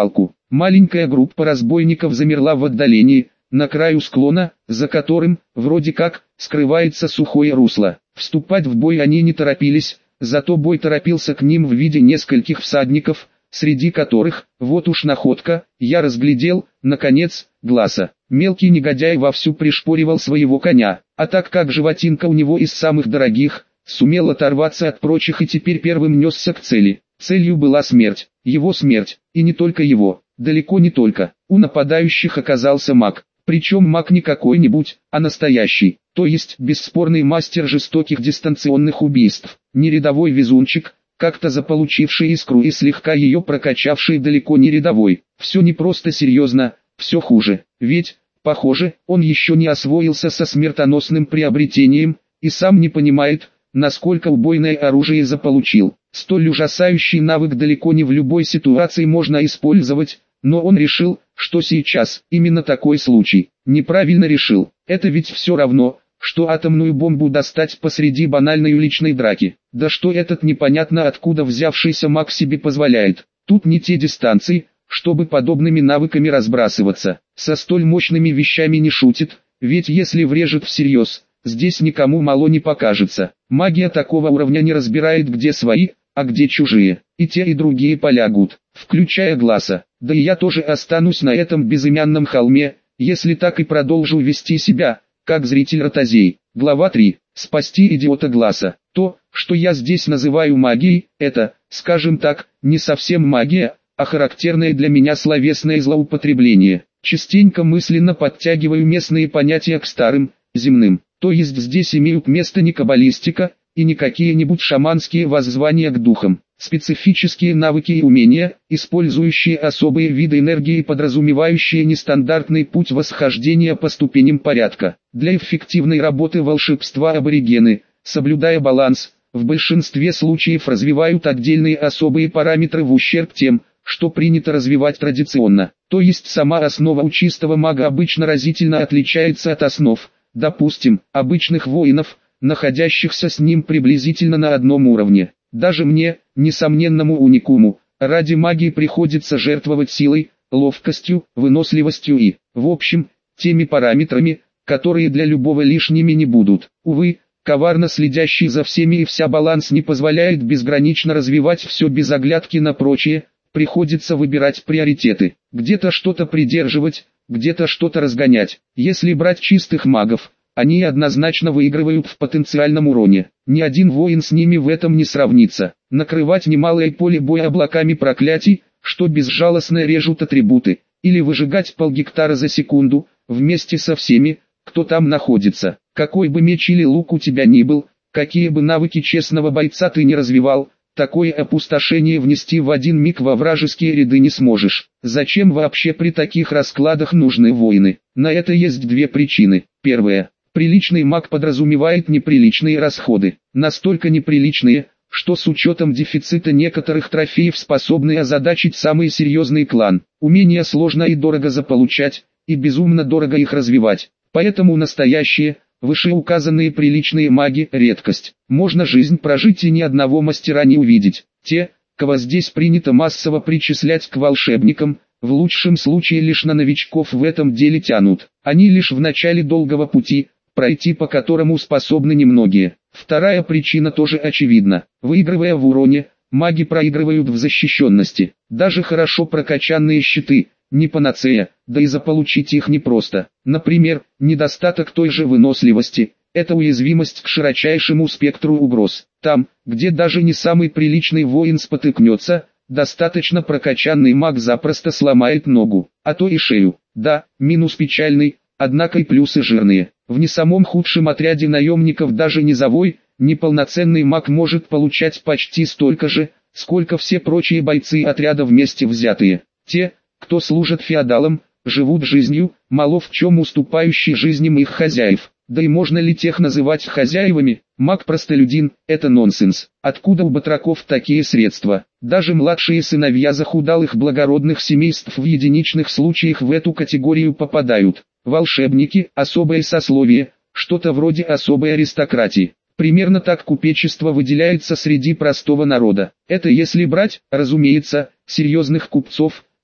Маленькая группа разбойников замерла в отдалении, на краю склона, за которым, вроде как, скрывается сухое русло. Вступать в бой они не торопились, зато бой торопился к ним в виде нескольких всадников, среди которых, вот уж находка, я разглядел, наконец, Гласа. Мелкий негодяй вовсю пришпоривал своего коня, а так как животинка у него из самых дорогих, сумел оторваться от прочих и теперь первым несся к цели. Целью была смерть, его смерть, и не только его, далеко не только. У нападающих оказался маг, причем маг не какой-нибудь, а настоящий, то есть бесспорный мастер жестоких дистанционных убийств, не рядовой везунчик, как-то заполучивший искру и слегка ее прокачавший далеко не рядовой. Все не просто серьезно, все хуже, ведь, похоже, он еще не освоился со смертоносным приобретением, и сам не понимает, насколько убойное оружие заполучил. Столь ужасающий навык далеко не в любой ситуации можно использовать, но он решил, что сейчас именно такой случай. Неправильно решил, это ведь все равно, что атомную бомбу достать посреди банальной уличной драки. Да что этот непонятно откуда взявшийся маг себе позволяет. Тут не те дистанции, чтобы подобными навыками разбрасываться. Со столь мощными вещами не шутит, ведь если врежет всерьез, здесь никому мало не покажется. Магия такого уровня не разбирает, где свои, а где чужие. И те и другие полягут, включая Гласа. Да и я тоже останусь на этом безымянном холме, если так и продолжу вести себя, как зритель ротозей. Глава 3. Спасти идиота Гласа. То, что я здесь называю магией, это, скажем так, не совсем магия, а характерное для меня словесное злоупотребление. Частенько мысленно подтягиваю местные понятия к старым, земным. То есть здесь имеют место не каббалистика, и не какие-нибудь шаманские воззвания к духам. Специфические навыки и умения, использующие особые виды энергии и подразумевающие нестандартный путь восхождения по ступеням порядка. Для эффективной работы волшебства аборигены, соблюдая баланс, в большинстве случаев развивают отдельные особые параметры в ущерб тем, что принято развивать традиционно. То есть сама основа у чистого мага обычно разительно отличается от основ, допустим, обычных воинов, находящихся с ним приблизительно на одном уровне. Даже мне, несомненному уникуму, ради магии приходится жертвовать силой, ловкостью, выносливостью и, в общем, теми параметрами, которые для любого лишними не будут. Увы, коварно следящий за всеми и вся баланс не позволяет безгранично развивать все без оглядки на прочее, приходится выбирать приоритеты, где-то что-то придерживать, где-то что-то разгонять. Если брать чистых магов, они однозначно выигрывают в потенциальном уроне. Ни один воин с ними в этом не сравнится. Накрывать немалое поле боя облаками проклятий, что безжалостно режут атрибуты, или выжигать полгектара за секунду, вместе со всеми, кто там находится. Какой бы меч или лук у тебя ни был, какие бы навыки честного бойца ты не развивал, такое опустошение внести в один миг во вражеские ряды не сможешь. Зачем вообще при таких раскладах нужны воины? На это есть две причины. Первая. Приличный маг подразумевает неприличные расходы. Настолько неприличные, что с учетом дефицита некоторых трофеев способны озадачить самый серьезный клан. Умения сложно и дорого заполучать, и безумно дорого их развивать. Поэтому настоящие, вышеуказанные приличные маги – редкость. Можно жизнь прожить и ни одного мастера не увидеть. Те, кого здесь принято массово причислять к волшебникам, в лучшем случае лишь на новичков в этом деле тянут. Они лишь в начале долгого пути, пройти по которому способны немногие. Вторая причина тоже очевидна. Выигрывая в уроне, маги проигрывают в защищенности. Даже хорошо прокачанные щиты – не панацея, да и заполучить их непросто. Например, недостаток той же выносливости – это уязвимость к широчайшему спектру угроз. Там, где даже не самый приличный воин спотыкнется, достаточно прокачанный маг запросто сломает ногу, а то и шею. Да, минус печальный, однако и плюсы жирные. В не самом худшем отряде наемников даже низовой, неполноценный маг может получать почти столько же, сколько все прочие бойцы отряда вместе взятые. Те, кто служат феодалам, живут жизнью, мало в чем уступающей жизням их хозяев. Да и можно ли тех называть хозяевами? Маг-простолюдин – это нонсенс. Откуда у батраков такие средства? Даже младшие сыновья захудалых благородных семейств в единичных случаях в эту категорию попадают. Волшебники – особое сословие, что-то вроде особой аристократии. Примерно так купечество выделяется среди простого народа. Это если брать, разумеется, серьезных купцов,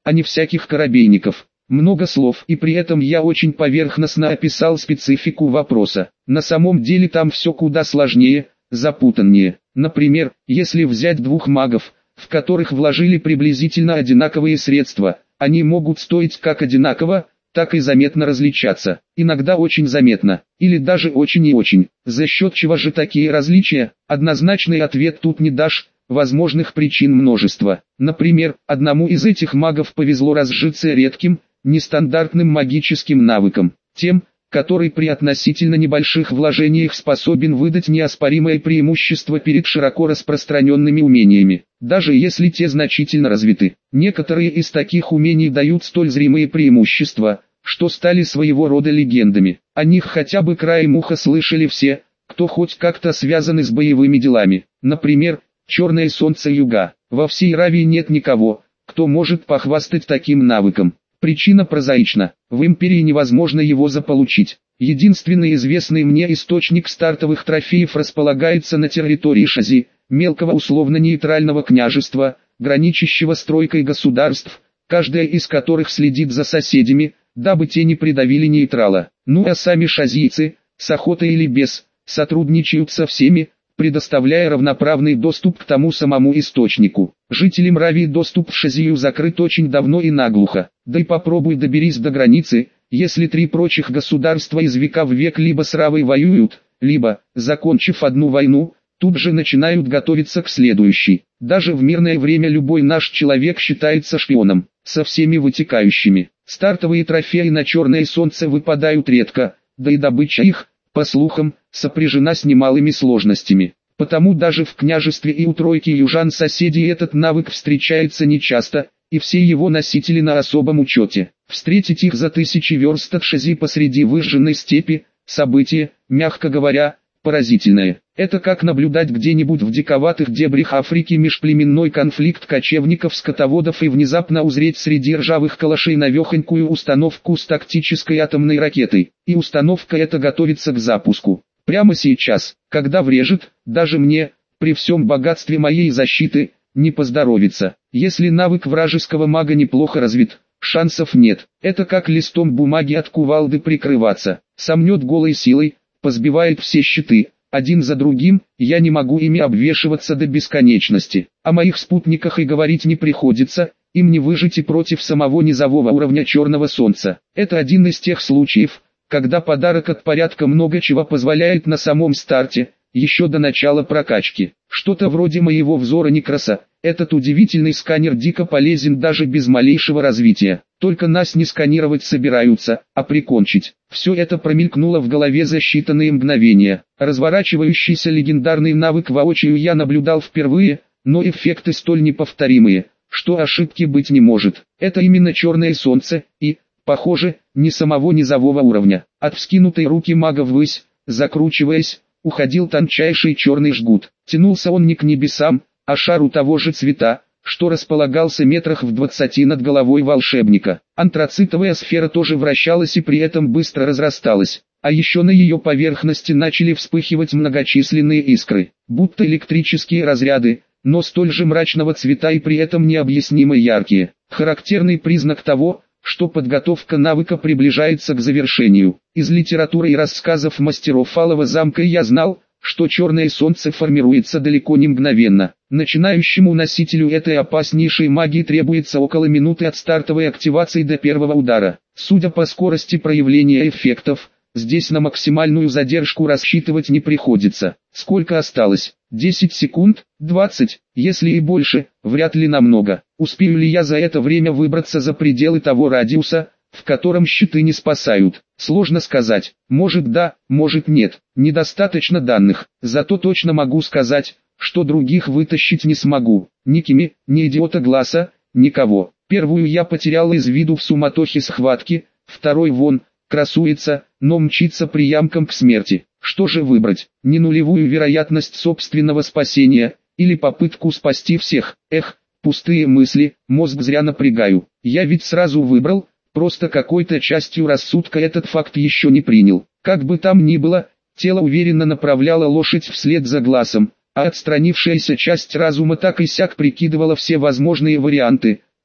а не всяких корабейников. Много слов, и при этом я очень поверхностно описал специфику вопроса. На самом деле там все куда сложнее, запутаннее. Например, если взять двух магов, в которых вложили приблизительно одинаковые средства, они могут стоить как одинаково, так и заметно различаться. Иногда очень заметно, или даже очень и очень. За счет чего же такие различия? Однозначный ответ тут не дашь. Возможных причин множество. Например, одному из этих магов повезло разжиться редким, нестандартным магическим навыком, тем, который при относительно небольших вложениях способен выдать неоспоримое преимущество перед широко распространенными умениями, даже если те значительно развиты. Некоторые из таких умений дают столь зримые преимущества, что стали своего рода легендами. О них хотя бы краем уха слышали все, кто хоть как-то связаны с боевыми делами. Например, Черное солнце юга. Во всей Равии нет никого, кто может похвастать таким навыком. Причина прозаична. В Империи невозможно его заполучить. Единственный известный мне источник стартовых трофеев располагается на территории Шази, мелкого условно-нейтрального княжества, граничащего с тройкой государств, каждая из которых следит за соседями, дабы те не придавили нейтрала. Ну а сами шазийцы, с охотой или без, сотрудничают со всеми, предоставляя равноправный доступ к тому самому источнику. Жителям Равии доступ в Шазию закрыт очень давно и наглухо. Да и попробуй доберись до границы, если три прочих государства из века в век либо с Равой воюют, либо, закончив одну войну, тут же начинают готовиться к следующей. Даже в мирное время любой наш человек считается шпионом, со всеми вытекающими. Стартовые трофеи на Черное солнце выпадают редко, да и добыча их, по слухам, сопряжена с немалыми сложностями. Потому даже в княжестве и у тройки южан-соседей этот навык встречается нечасто, и все его носители на особом учете. Встретить их за тысячи верст от Шази посреди выжженной степи – событие, мягко говоря, поразительное. Это как наблюдать где-нибудь в диковатых дебрях Африки межплеменной конфликт кочевников-скотоводов и внезапно узреть среди ржавых калашей навехонькую установку с тактической атомной ракетой. И установка эта готовится к запуску. Прямо сейчас, когда врежет, даже мне, при всем богатстве моей защиты, не поздоровится. Если навык вражеского мага неплохо развит, шансов нет. Это как листом бумаги от кувалды прикрываться. Сомнет голой силой, позбивает все щиты. Один за другим, я не могу ими обвешиваться до бесконечности. О моих спутниках и говорить не приходится, им не выжить и против самого низового уровня Черного Солнца. Это один из тех случаев, когда подарок от порядка много чего позволяет на самом старте, еще до начала прокачки. Что-то вроде моего взора Некраса. Этот удивительный сканер дико полезен даже без малейшего развития. Только нас не сканировать собираются, а прикончить. Все это промелькнуло в голове за считанные мгновения. Разворачивающийся легендарный навык воочию я наблюдал впервые, но эффекты столь неповторимые, что ошибки быть не может. Это именно Черное Солнце и, похоже, не самого низового уровня. От вскинутой руки мага ввысь, закручиваясь, уходил тончайший черный жгут. Тянулся он не к небесам, а шару того же цвета, что располагался метрах в 20 над головой волшебника. Антрацитовая сфера тоже вращалась и при этом быстро разрасталась, а еще на ее поверхности начали вспыхивать многочисленные искры, будто электрические разряды, но столь же мрачного цвета и при этом необъяснимо яркие. Характерный признак того, что подготовка навыка приближается к завершению. Из литературы и рассказов мастеров Алого замка я знал, что Черное Солнце формируется далеко не мгновенно. Начинающему носителю этой опаснейшей магии требуется около минуты от стартовой активации до первого удара. Судя по скорости проявления эффектов, здесь на максимальную задержку рассчитывать не приходится. Сколько осталось? 10 секунд? 20? Если и больше, вряд ли намного. Успею ли я за это время выбраться за пределы того радиуса, в котором щиты не спасают? Сложно сказать. Может да, может нет. Недостаточно данных. Зато точно могу сказать, что других вытащить не смогу. Ни Кими, ни идиота Гласа, никого. Первую я потерял из виду в суматохе схватки, второй вон, красуется, но мчится приямком к смерти. Что же выбрать? Не нулевую вероятность собственного спасения, или попытку спасти всех? Эх, пустые мысли, мозг зря напрягаю. Я ведь сразу выбрал, просто какой-то частью рассудка этот факт еще не принял. Как бы там ни было, тело уверенно направляло лошадь вслед за Гласом, а отстранившаяся часть разума так и сяк прикидывала все возможные варианты,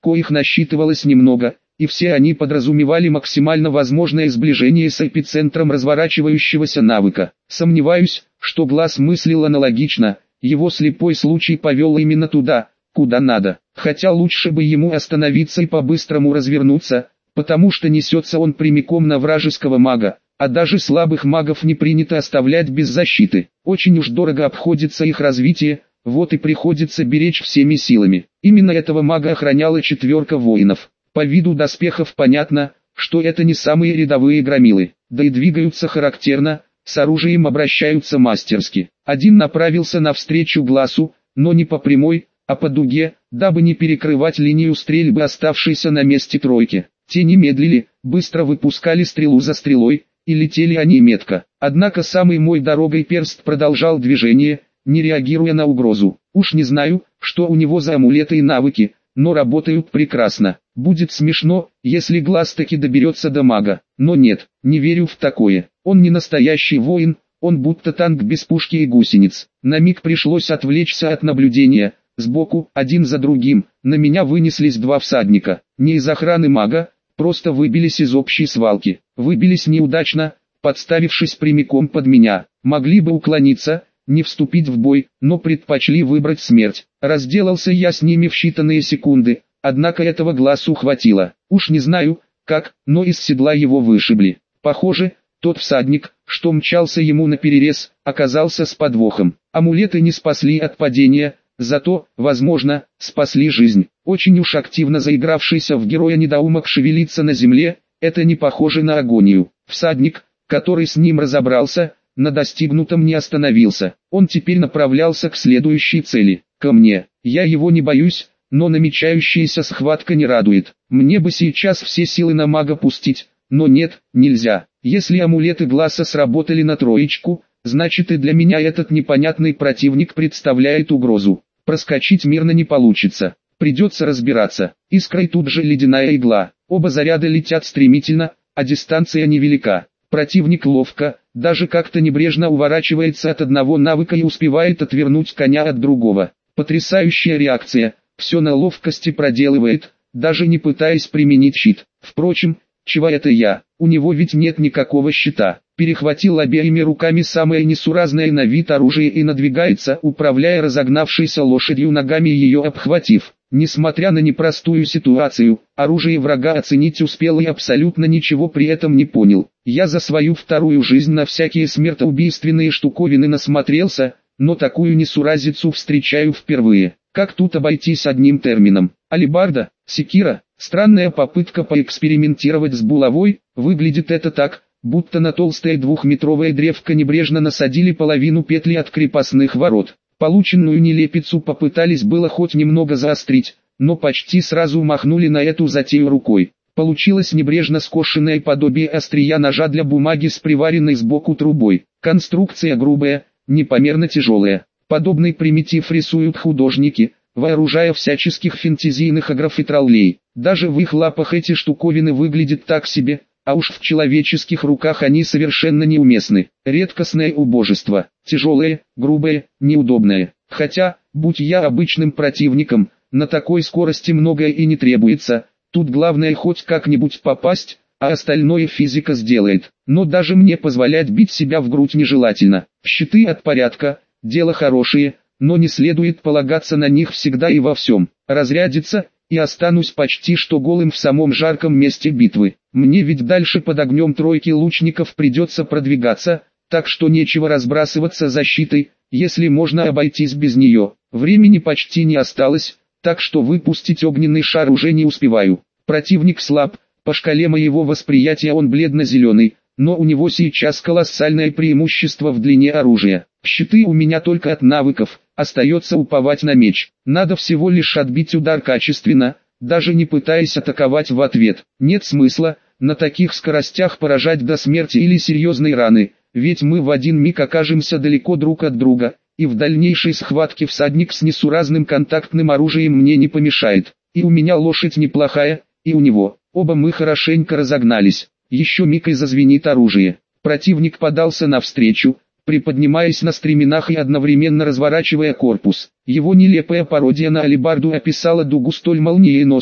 коих насчитывалось немного, и все они подразумевали максимально возможное сближение с эпицентром разворачивающегося навыка. Сомневаюсь, что глаз мыслил аналогично, его слепой случай повел именно туда, куда надо. Хотя лучше бы ему остановиться и по-быстрому развернуться, потому что несется он прямиком на вражеского мага, а даже слабых магов не принято оставлять без защиты. Очень уж дорого обходится их развитие, вот и приходится беречь всеми силами. Именно этого мага охраняла 4 воинов. По виду доспехов понятно, что это не самые рядовые громилы, да и двигаются характерно, с оружием обращаются мастерски. Один направился навстречу глазу, но не по прямой, а по дуге, дабы не перекрывать линию стрельбы оставшейся на месте тройки. Те не медлили, быстро выпускали стрелу за стрелой, и летели они метко. Однако самый мой дорогой перст продолжал движение, не реагируя на угрозу. Уж не знаю, что у него за амулеты и навыки, но работают прекрасно. Будет смешно, если глаз таки доберется до мага. Но нет, не верю в такое. Он не настоящий воин, он будто танк без пушки и гусениц. На миг пришлось отвлечься от наблюдения. Сбоку, один за другим, на меня вынеслись 2 всадника. Не из охраны мага, просто выбились из общей свалки. Выбились неудачно, подставившись прямиком под меня. Могли бы уклониться, не вступить в бой, но предпочли выбрать смерть. Разделался я с ними в считанные секунды, однако этого глазу хватило. Уж не знаю, как, но из седла его вышибли. Похоже, тот всадник, что мчался ему наперерез, оказался с подвохом. Амулеты не спасли от падения, зато, возможно, спасли жизнь. Очень уж активно заигравшийся в героя недоумок шевелится на земле, это не похоже на агонию. Всадник, который с ним разобрался, на достигнутом не остановился. Он теперь направлялся к следующей цели, ко мне. Я его не боюсь, но намечающаяся схватка не радует. Мне бы сейчас все силы на мага пустить, но нет, нельзя. Если амулеты глаза сработали на троечку, значит и для меня этот непонятный противник представляет угрозу. Проскочить мирно не получится. Придется разбираться. Искрой тут же ледяная игла. Оба заряда летят стремительно, а дистанция невелика. Противник ловко, даже как-то небрежно уворачивается от одного навыка и успевает отвернуть коня от другого. Потрясающая реакция, все на ловкости проделывает, даже не пытаясь применить щит. Впрочем, чего это я, у него ведь нет никакого щита. Перехватил обеими руками самое несуразное на вид оружие и надвигается, управляя разогнавшейся лошадью, ногами ее обхватив. Несмотря на непростую ситуацию, оружие врага оценить успел и абсолютно ничего при этом не понял. Я за свою вторую жизнь на всякие смертоубийственные штуковины насмотрелся, но такую несуразицу встречаю впервые. Как тут обойтись одним термином? Алебарда, секира, странная попытка поэкспериментировать с булавой, выглядит это так, будто на толстое 2-метровое древко небрежно насадили половину петли от крепостных ворот. Полученную нелепицу попытались было хоть немного заострить, но почти сразу махнули на эту затею рукой. Получилось небрежно скошенное подобие острия ножа для бумаги с приваренной сбоку трубой. Конструкция грубая, непомерно тяжелая. Подобный примитив рисуют художники, вооружая всяческих фэнтезийных агрофитроллей. Даже в их лапах эти штуковины выглядят так себе, а уж в человеческих руках они совершенно неуместны. Редкостное убожество, тяжелое, грубое, неудобное. Хотя, будь я обычным противником, на такой скорости многое и не требуется, тут главное хоть как-нибудь попасть, а остальное физика сделает. Но даже мне позволять бить себя в грудь нежелательно. Щиты от порядка, дело хорошее, но не следует полагаться на них всегда и во всем. Разрядится, и останусь почти что голым в самом жарком месте битвы. Мне ведь дальше под огнем тройки лучников придется продвигаться, так что нечего разбрасываться защитой, если можно обойтись без нее. Времени почти не осталось, так что выпустить огненный шар уже не успеваю. Противник слаб, по шкале моего восприятия он бледно-зеленый, но у него сейчас колоссальное преимущество в длине оружия. Щиты у меня только от навыков, остается уповать на меч. Надо всего лишь отбить удар качественно, даже не пытаясь атаковать в ответ. Нет смысла на таких скоростях поражать до смерти или серьезной раны, ведь мы в один миг окажемся далеко друг от друга, и в дальнейшей схватке всадник с несуразным контактным оружием мне не помешает. И у меня лошадь неплохая, и у него. Оба мы хорошенько разогнались. Еще миг и зазвенит оружие. Противник подался навстречу, приподнимаясь на стременах и одновременно разворачивая корпус. Его нелепая пародия на алебарду описала дугу столь молниеносно,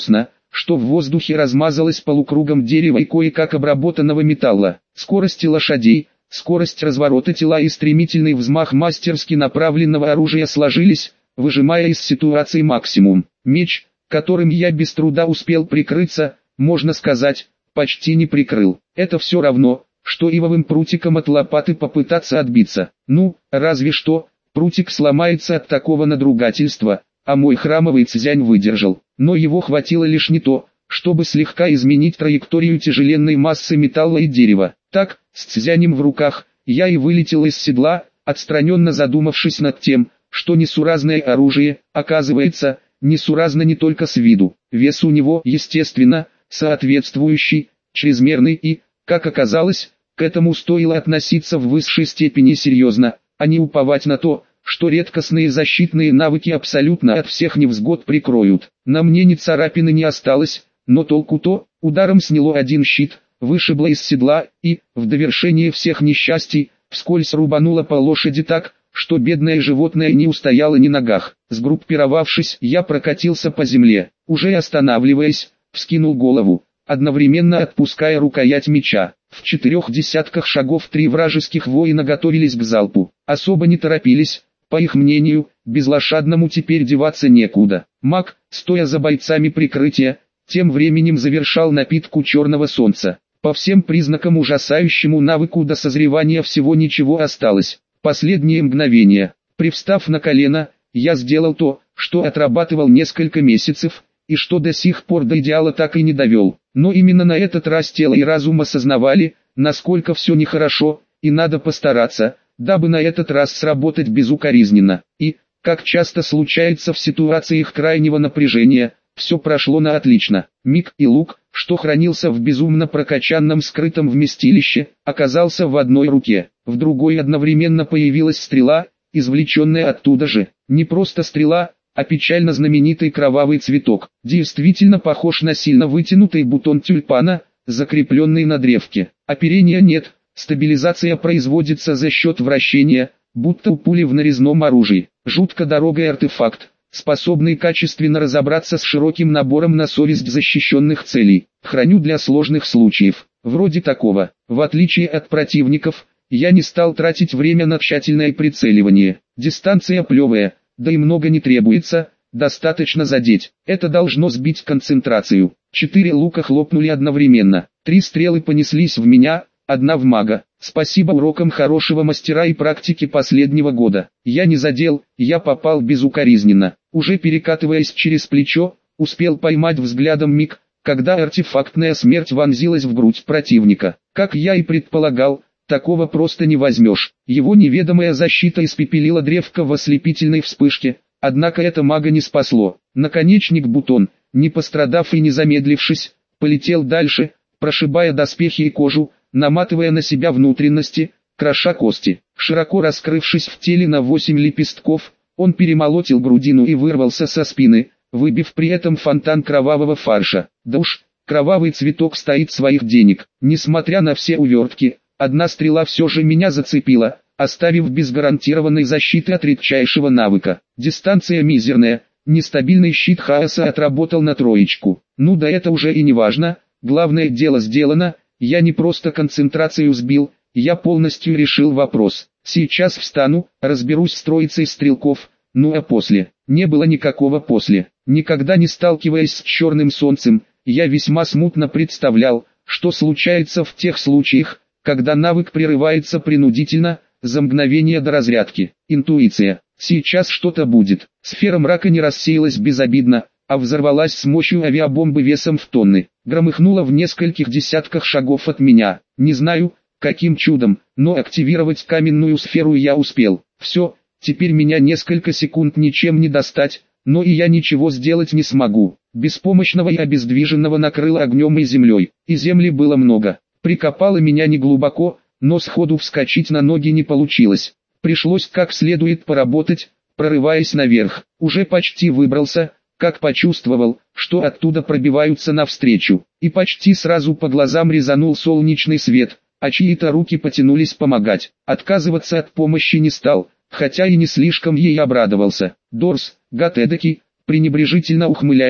что в воздухе размазалось полукругом дерева и кое-как обработанного металла. Скорость лошадей, скорость разворота тела и стремительный взмах мастерски направленного оружия сложились, выжимая из ситуации максимум. Меч, которым я без труда успел прикрыться, можно сказать, почти не прикрыл. Это все равно, что ивовым прутиком от лопаты попытаться отбиться. Ну, разве что, прутик сломается от такого надругательства, а мой храмовый цзянь выдержал. Но его хватило лишь не то, чтобы слегка изменить траекторию тяжеленной массы металла и дерева. Так, с цзянем в руках, я и вылетел из седла, отстраненно задумавшись над тем, что несуразное оружие, оказывается, несуразно не только с виду. Вес у него, естественно, соответствующий, чрезмерный и, как оказалось, к этому стоило относиться в высшей степени серьезно, а не уповать на то, что редкостные защитные навыки абсолютно от всех невзгод прикроют. На мне ни царапины не осталось, но толку то, ударом сняло один щит, вышибло из седла и, в довершение всех несчастий, вскользь рубануло по лошади так, что бедное животное не устояло на ногах. Сгруппировавшись, я прокатился по земле, уже останавливаясь, вскинул голову, одновременно отпуская рукоять меча. В 4 десятках шагов 3 вражеских воина готовились к залпу, особо не торопились, по их мнению, безлошадному теперь деваться некуда. Маг, стоя за бойцами прикрытия, тем временем завершал напитку черного солнца. По всем признакам ужасающему навыку до созревания всего ничего осталось. Последние мгновения. Привстав на колено, я сделал то, что отрабатывал несколько месяцев, и что до сих пор до идеала так и не довел. Но именно на этот раз тело и разум осознавали, насколько все нехорошо, и надо постараться, дабы на этот раз сработать безукоризненно. И, как часто случается в ситуациях крайнего напряжения, все прошло на отлично. Миг и лук, что хранился в безумно прокачанном скрытом вместилище, оказался в одной руке. В другой одновременно появилась стрела, извлеченная оттуда же. Не просто стрела, а печально знаменитый кровавый цветок. Действительно похож на сильно вытянутый бутон тюльпана, закрепленный на древке. Оперения нет, стабилизация производится за счет вращения, будто у пули в нарезном оружии. Жутко дорогой артефакт, способный качественно разобраться с широким набором на совесть защищенных целей. Храню для сложных случаев, вроде такого. В отличие от противников, я не стал тратить время на тщательное прицеливание. Дистанция плевая, да и много не требуется, достаточно задеть. Это должно сбить концентрацию. 4 лука хлопнули одновременно. 3 стрелы понеслись в меня, 1 в мага. Спасибо урокам хорошего мастера и практики последнего года. Я не задел, я попал безукоризненно. Уже перекатываясь через плечо, успел поймать взглядом миг, когда артефактная смерть вонзилась в грудь противника. Как я и предполагал, такого просто не возьмешь. Его неведомая защита испепелила древко в ослепительной вспышке, однако это мага не спасло. Наконечник бутон, не пострадав и не замедлившись, полетел дальше, прошибая доспехи и кожу, наматывая на себя внутренности, кроша кости. Широко раскрывшись в теле на 8 лепестков, он перемолотил грудину и вырвался со спины, выбив при этом фонтан кровавого фарша. Да уж, кровавый цветок стоит своих денег. Несмотря на все увертки, одна стрела все же меня зацепила, оставив без гарантированной защиты от редчайшего навыка. Дистанция мизерная, нестабильный щит хаоса отработал на 3. Ну да это уже и не важно, главное дело сделано, я не просто концентрацию сбил, я полностью решил вопрос. Сейчас встану, разберусь с троицей стрелков, ну а после, не было никакого после. Никогда не сталкиваясь с черным солнцем, я весьма смутно представлял, что случается в тех случаях, когда навык прерывается принудительно, за мгновение до разрядки. Интуиция. Сейчас что-то будет. Сфера мрака не рассеялась безобидно, а взорвалась с мощью авиабомбы весом в тонны. Громыхнула в нескольких десятках шагов от меня. Не знаю, каким чудом, но активировать каменную сферу я успел. Все, теперь меня несколько секунд ничем не достать, но и я ничего сделать не смогу. Беспомощного и обездвиженного накрыло огнем и землей. И земли было много. Прикопало меня неглубоко, но сходу вскочить на ноги не получилось. Пришлось как следует поработать, прорываясь наверх. Уже почти выбрался, как почувствовал, что оттуда пробиваются навстречу. И почти сразу по глазам резанул солнечный свет, а чьи-то руки потянулись помогать. Отказываться от помощи не стал, хотя и не слишком ей обрадовался. Дорс, гад эдакий, пренебрежительно ухмыляясь,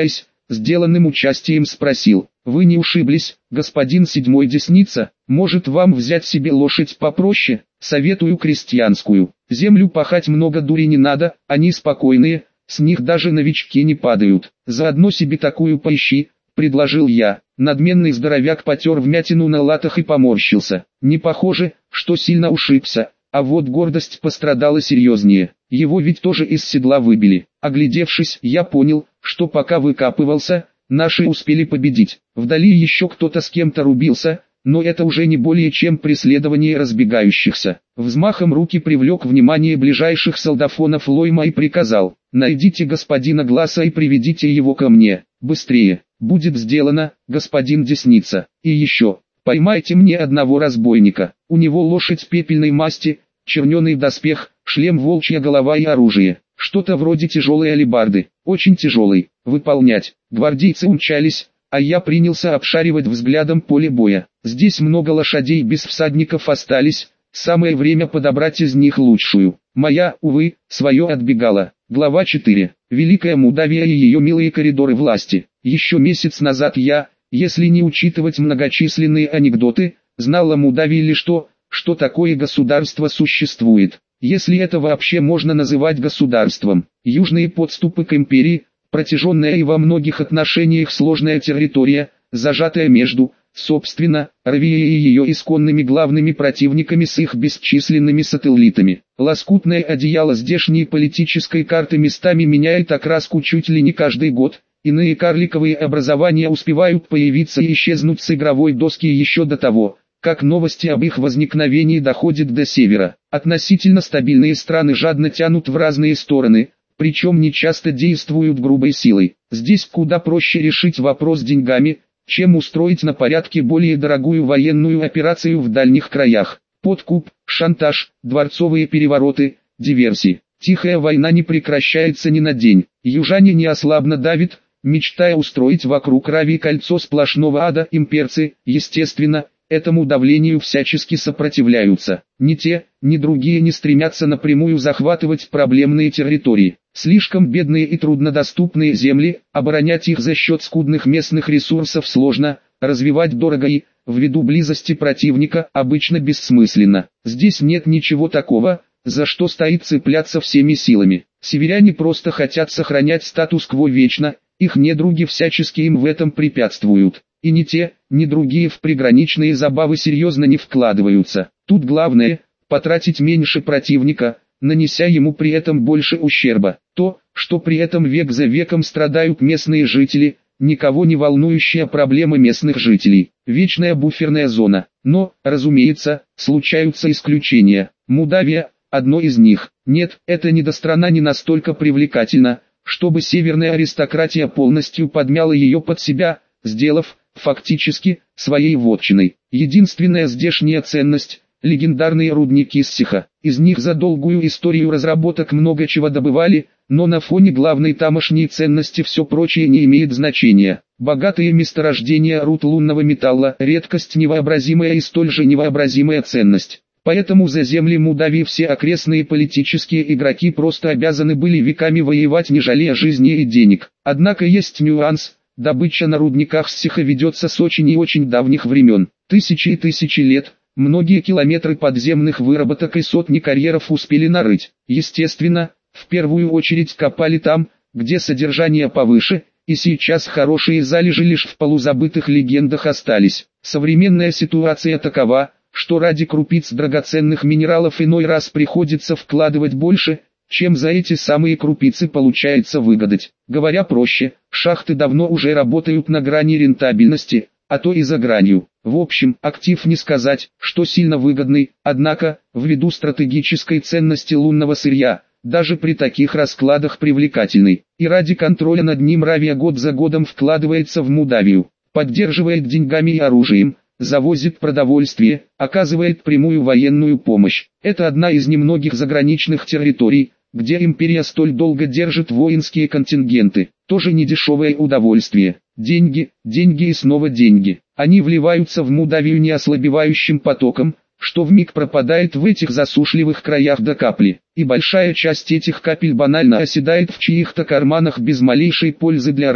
сделанным участием спросил: «Вы не ушиблись, господин седьмой десница? Может вам взять себе лошадь попроще? Советую крестьянскую. Землю пахать много дури не надо, они спокойные, с них даже новички не падают. Заодно себе такую поищи», — предложил я. Надменный здоровяк потер вмятину на латах и поморщился. Не похоже, что сильно ушибся, а вот гордость пострадала серьезнее. Его ведь тоже из седла выбили. Оглядевшись, я понял, что пока выкапывался, наши успели победить. Вдали еще кто-то с кем-то рубился, но это уже не более чем преследование разбегающихся. Взмахом руки привлек внимание ближайших солдафонов Лойма и приказал: «Найдите господина Гласа и приведите его ко мне. Быстрее!» «Будет сделано, господин Десница. И еще, поймайте мне одного разбойника. У него лошадь пепельной масти, черненый доспех, шлем, волчья голова и оружие. Что-то вроде тяжелой алебарды, очень тяжелый. Выполнять». Гвардейцы умчались, а я принялся обшаривать взглядом поле боя. Здесь много лошадей без всадников остались, самое время подобрать из них лучшую. Моя, увы, свое отбегала. Глава 4. Великая Мудавия и ее милые коридоры власти. Еще месяц назад я, если не учитывать многочисленные анекдоты, знал о Мудавии лишь то, что такое государство существует. Если это вообще можно называть государством. Южные подступы к империи, протяженная и во многих отношениях сложная территория, зажатая между, собственно, Равией и ее исконными главными противниками с их бесчисленными сателлитами. Лоскутное одеяло здешней политической карты местами меняет окраску чуть ли не каждый год. Иные карликовые образования успевают появиться и исчезнуть с игровой доски еще до того, как новости об их возникновении доходят до севера. Относительно стабильные страны жадно тянут в разные стороны, причем не часто действуют грубой силой. Здесь куда проще решить вопрос деньгами, чем устроить на порядке более дорогую военную операцию в дальних краях. Подкуп, шантаж, дворцовые перевороты, диверсии. Тихая война не прекращается ни на день. Южане неослабно давят, мечтая устроить вокруг Равии кольцо сплошного ада. Имперцы, естественно, этому давлению всячески сопротивляются. Ни те, ни другие не стремятся напрямую захватывать проблемные территории. Слишком бедные и труднодоступные земли, оборонять их за счет скудных местных ресурсов сложно, развивать дорого и, ввиду близости противника, обычно бессмысленно. Здесь нет ничего такого, за что стоит цепляться всеми силами. Северяне просто хотят сохранять статус-кво вечно, их недруги всячески им в этом препятствуют. И ни те, ни другие в приграничные забавы серьезно не вкладываются. Тут главное – потратить меньше противника, нанеся ему при этом больше ущерба. То, что при этом век за веком страдают местные жители, никого не волнующая проблема местных жителей. Вечная буферная зона. Но, разумеется, случаются исключения. Мудавия – одно из них. Нет, эта недострана не настолько привлекательна, чтобы северная аристократия полностью подмяла ее под себя, сделав, фактически, своей вотчиной. Единственная здешняя ценность – легендарные рудники Ссиха. Из них за долгую историю разработок много чего добывали, но на фоне главной тамошней ценности все прочее не имеет значения. Богатые месторождения руд лунного металла – редкость невообразимая и столь же невообразимая ценность. Поэтому за земли Мудавии все окрестные политические игроки просто обязаны были веками воевать, не жалея жизни и денег. Однако есть нюанс. Добыча на рудниках Ссиха ведется с очень и очень давних времен. Тысячи и тысячи лет, многие километры подземных выработок и сотни карьеров успели нарыть. Естественно, в первую очередь копали там, где содержание повыше, и сейчас хорошие залежи лишь в полузабытых легендах остались. Современная ситуация такова, что ради крупиц драгоценных минералов иной раз приходится вкладывать больше, чем за эти самые крупицы получается выгадать. Говоря проще, шахты давно уже работают на грани рентабельности, а то и за гранью. В общем, актив не сказать, что сильно выгодный, однако, ввиду стратегической ценности лунного сырья, даже при таких раскладах привлекательный. И ради контроля над ним Равия год за годом вкладывается в Мудавию, поддерживает деньгами и оружием, завозит продовольствие, оказывает прямую военную помощь. Это одна из немногих заграничных территорий, где империя столь долго держит воинские контингенты. Тоже недешевое удовольствие. Деньги, деньги и снова деньги. Они вливаются в Мудавию неослабевающим потоком, что вмиг пропадает в этих засушливых краях до капли. И большая часть этих капель банально оседает в чьих-то карманах без малейшей пользы для Равии.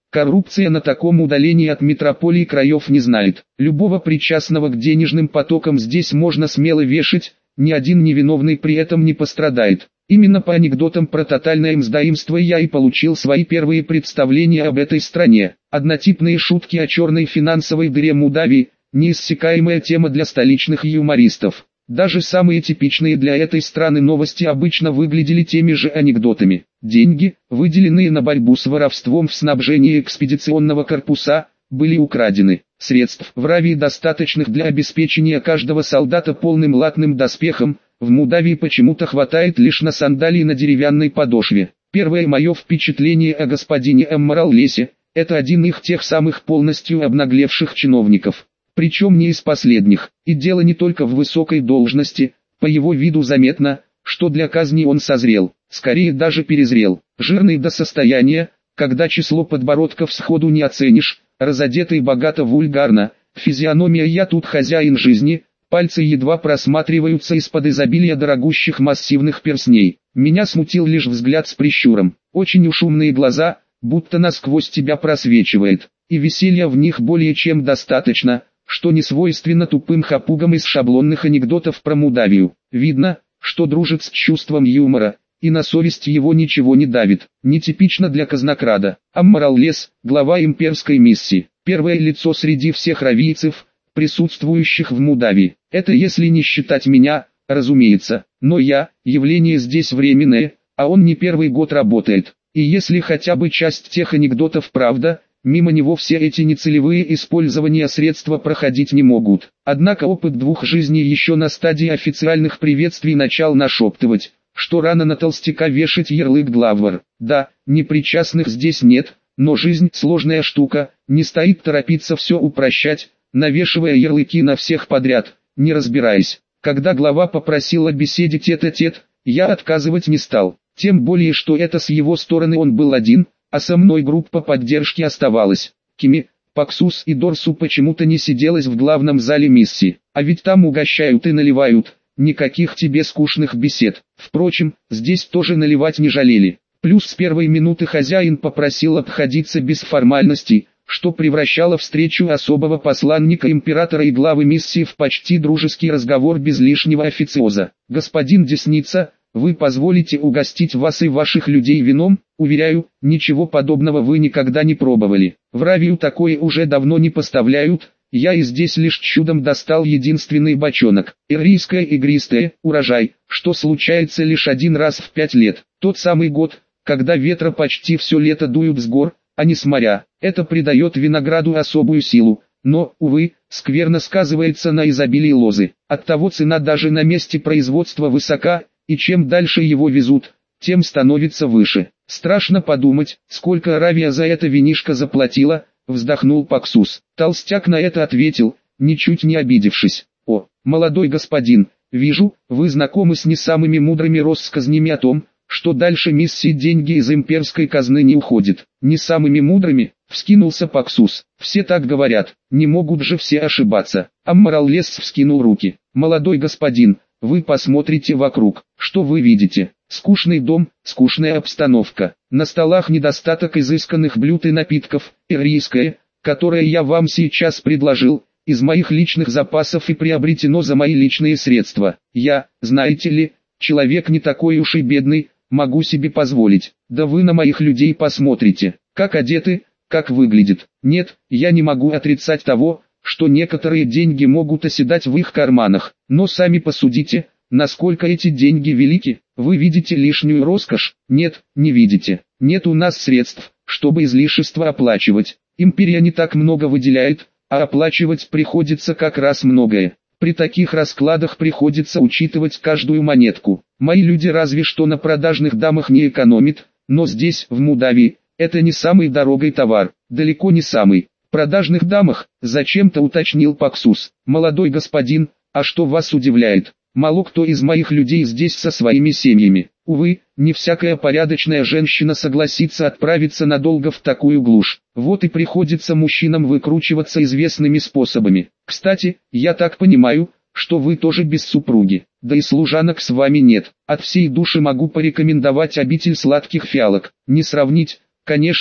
Коррупция на таком удалении от метрополии краев не знает. Любого причастного к денежным потокам здесь можно смело вешать, ни один невиновный при этом не пострадает. Именно по анекдотам про тотальное мздоимство я и получил свои первые представления об этой стране. Однотипные шутки о черной финансовой дыре Молдавии – неиссякаемая тема для столичных юмористов. Даже самые типичные для этой страны новости обычно выглядели теми же анекдотами. Деньги, выделенные на борьбу с воровством в снабжении экспедиционного корпуса, были украдены. Средств в Равии, достаточных для обеспечения каждого солдата полным латным доспехом, в Молдавии почему-то хватает лишь на сандалии на деревянной подошве. Первое мое впечатление о господине Аммараллесе – это один из тех самых полностью обнаглевших чиновников. Причем не из последних, и дело не только в высокой должности, по его виду заметно, что для казни он созрел, скорее даже перезрел, жирный до состояния, когда число подбородков сходу не оценишь, разодетый богато вульгарно, физиономия «я тут хозяин жизни», пальцы едва просматриваются из-под изобилия дорогущих массивных перстней. Меня смутил лишь взгляд с прищуром, очень уж умные глаза, будто насквозь тебя просвечивает, и веселья в них более чем достаточно, что не свойственно тупым хапугам из шаблонных анекдотов про Молдавию. Видно, что дружит с чувством юмора, и на совесть его ничего не давит. Нетипично для казнокрада. Аммараллес, глава имперской миссии, первое лицо среди всех равийцев, присутствующих в Молдавии. Это если не считать меня, разумеется, но я, явление здесь временное, а он не первый год работает. И если хотя бы часть тех анекдотов правда, мимо него все эти нецелевые использования средства проходить не могут. Однако опыт двух жизней еще на стадии официальных приветствий начал нашептывать, что рано на толстяка вешать ярлык главвор. Да, непричастных здесь нет, но жизнь сложная штука, не стоит торопиться все упрощать, навешивая ярлыки на всех подряд, не разбираясь. Когда глава попросил о беседе тет-а-тет, я отказывать не стал, тем более что это с его стороны он был один, а со мной группа поддержки оставалась. Кими, Паксус и Дорсу почему-то не сиделось в главном зале миссии, а ведь там угощают и наливают, никаких тебе скучных бесед. Впрочем, здесь тоже наливать не жалели. Плюс с первой минуты хозяин попросил обходиться без формальностей, что превращало встречу особого посланника императора и главы миссии в почти дружеский разговор без лишнего официоза. «Господин Десница, вы позволите угостить вас и ваших людей вином? Уверяю, ничего подобного вы никогда не пробовали. В Равию такое уже давно не поставляют, я и здесь лишь чудом достал единственный бочонок. Ирийское игристое, урожай, что случается лишь один раз в 5 лет. Тот самый год, когда ветра почти все лето дуют с гор, а не с моря. Это придает винограду особую силу, но, увы, скверно сказывается на изобилии лозы. Оттого цена даже на месте производства высока, и чем дальше его везут, тем становится выше. Страшно подумать, сколько Аравия за это винишко заплатила, вздохнул Паксус. Толстяк на это ответил, ничуть не обидевшись. О, молодой господин, вижу, вы знакомы с не самыми мудрыми россказнями о том, что дальше миссии деньги из имперской казны не уходят. Не самыми мудрыми, вскинулся Паксус. Все так говорят, не могут же все ошибаться. Аммараллес вскинул руки. Молодой господин, вы посмотрите вокруг, что вы видите? Скучный дом, скучная обстановка. На столах недостаток изысканных блюд и напитков. Ирийское, которое я вам сейчас предложил, из моих личных запасов и приобретено за мои личные средства. Я, знаете ли, человек не такой уж и бедный, могу себе позволить. Да вы на моих людей посмотрите, как одеты, как выглядят. Нет, я не могу отрицать того, что некоторые деньги могут оседать в их карманах, но сами посудите, насколько эти деньги велики. Вы видите лишнюю роскошь? Нет, не видите. Нет у нас средств, чтобы излишества оплачивать. Империя не так много выделяет, а оплачивать приходится как раз многое. При таких раскладах приходится учитывать каждую монетку. Мои люди разве что на продажных дамах не экономят, но здесь, в Молдавии, это не самый дорогой товар, далеко не самый. Продажных дамах, зачем-то уточнил Паксус. Молодой господин, а что вас удивляет? Мало кто из моих людей здесь со своими семьями. Увы, не всякая порядочная женщина согласится отправиться надолго в такую глушь. Вот и приходится мужчинам выкручиваться известными способами. Кстати, я так понимаю, что вы тоже без супруги. Да и служанок с вами нет. От всей души могу порекомендовать обитель сладких фиалок. Не сравнить, конечно,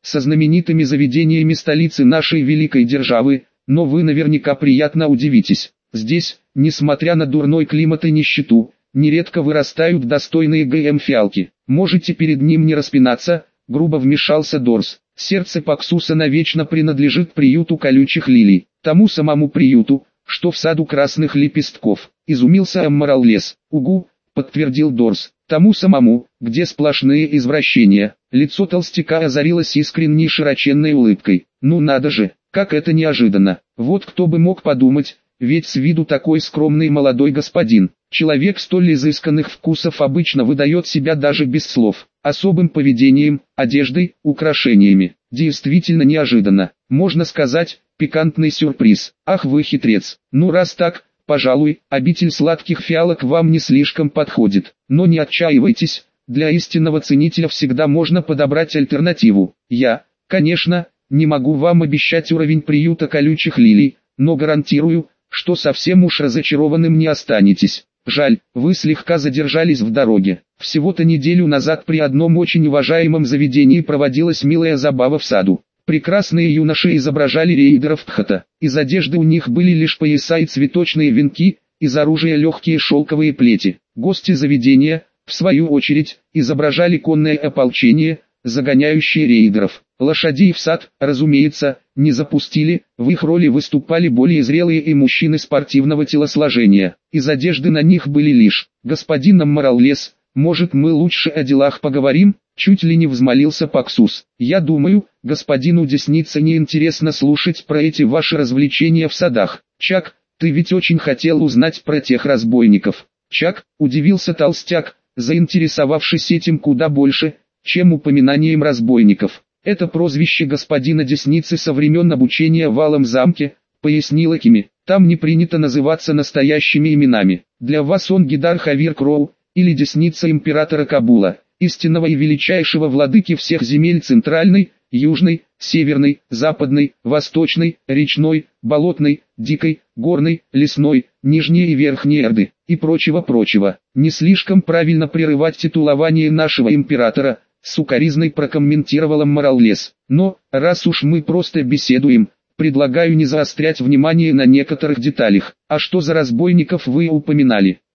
со знаменитыми заведениями столицы нашей великой державы, но вы наверняка приятно удивитесь. Здесь, несмотря на дурной климат и нищету, нередко вырастают достойные ГМ-фиалки. Можете перед ним не распинаться, грубо вмешался Дорс. Сердце Паксуса навечно принадлежит приюту колючих лилий, тому самому приюту, что в саду красных лепестков. Изумился Аммараллес. Угу, подтвердил Дорс. Тому самому, где сплошные извращения. Лицо толстяка озарилось искренней широченной улыбкой. Ну надо же, как это неожиданно. Вот кто бы мог подумать, ведь с виду такой скромный молодой господин. Человек столь изысканных вкусов обычно выдает себя даже без слов. Особым поведением, одеждой, украшениями. Действительно неожиданно. Можно сказать, пикантный сюрприз. Ах вы хитрец. Ну раз так, пожалуй, обитель сладких фиалок вам не слишком подходит. Но не отчаивайтесь, для истинного ценителя всегда можно подобрать альтернативу. Я, конечно, не могу вам обещать уровень приюта колючих лилий, но гарантирую, что совсем уж разочарованным не останетесь. Жаль, вы слегка задержались в дороге. Всего-то неделю назад при одном очень уважаемом заведении проводилась милая забава в саду. Прекрасные юноши изображали рейдеров Тхата. Из одежды у них были лишь пояса и цветочные венки, из оружия легкие шелковые плети. Гости заведения, в свою очередь, изображали конное ополчение, загоняющее рейдеров. Лошадей в сад, разумеется, не запустили, в их роли выступали более зрелые и мужчины спортивного телосложения. Из одежды на них были лишь: «Господин Аммараллес, может мы лучше о делах поговорим?» Чуть ли не взмолился Паксус. «Я думаю, господину Деснице не интересно слушать про эти ваши развлечения в садах. Чак, ты ведь очень хотел узнать про тех разбойников». «Чак», удивился толстяк, заинтересовавшись этим куда больше, чем упоминанием разбойников. «Это прозвище господина Десницы со времен обучения в Алом замке», пояснила Кими. «Там не принято называться настоящими именами. Для вас он Гидар Хавир Кроу, или Десница императора Кабула, истинного и величайшего владыки всех земель Центральной, Южной, Северной, Западной, Восточной, Речной, Болотной, Дикой, Горной, Лесной, Нижней и Верхней Орды, и прочего-прочего. Не слишком правильно прерывать титулование нашего императора», сукаризной прокомментировал Аммараллес. «Но, раз уж мы просто беседуем, предлагаю не заострять внимание на некоторых деталях. А что за разбойников вы упоминали?»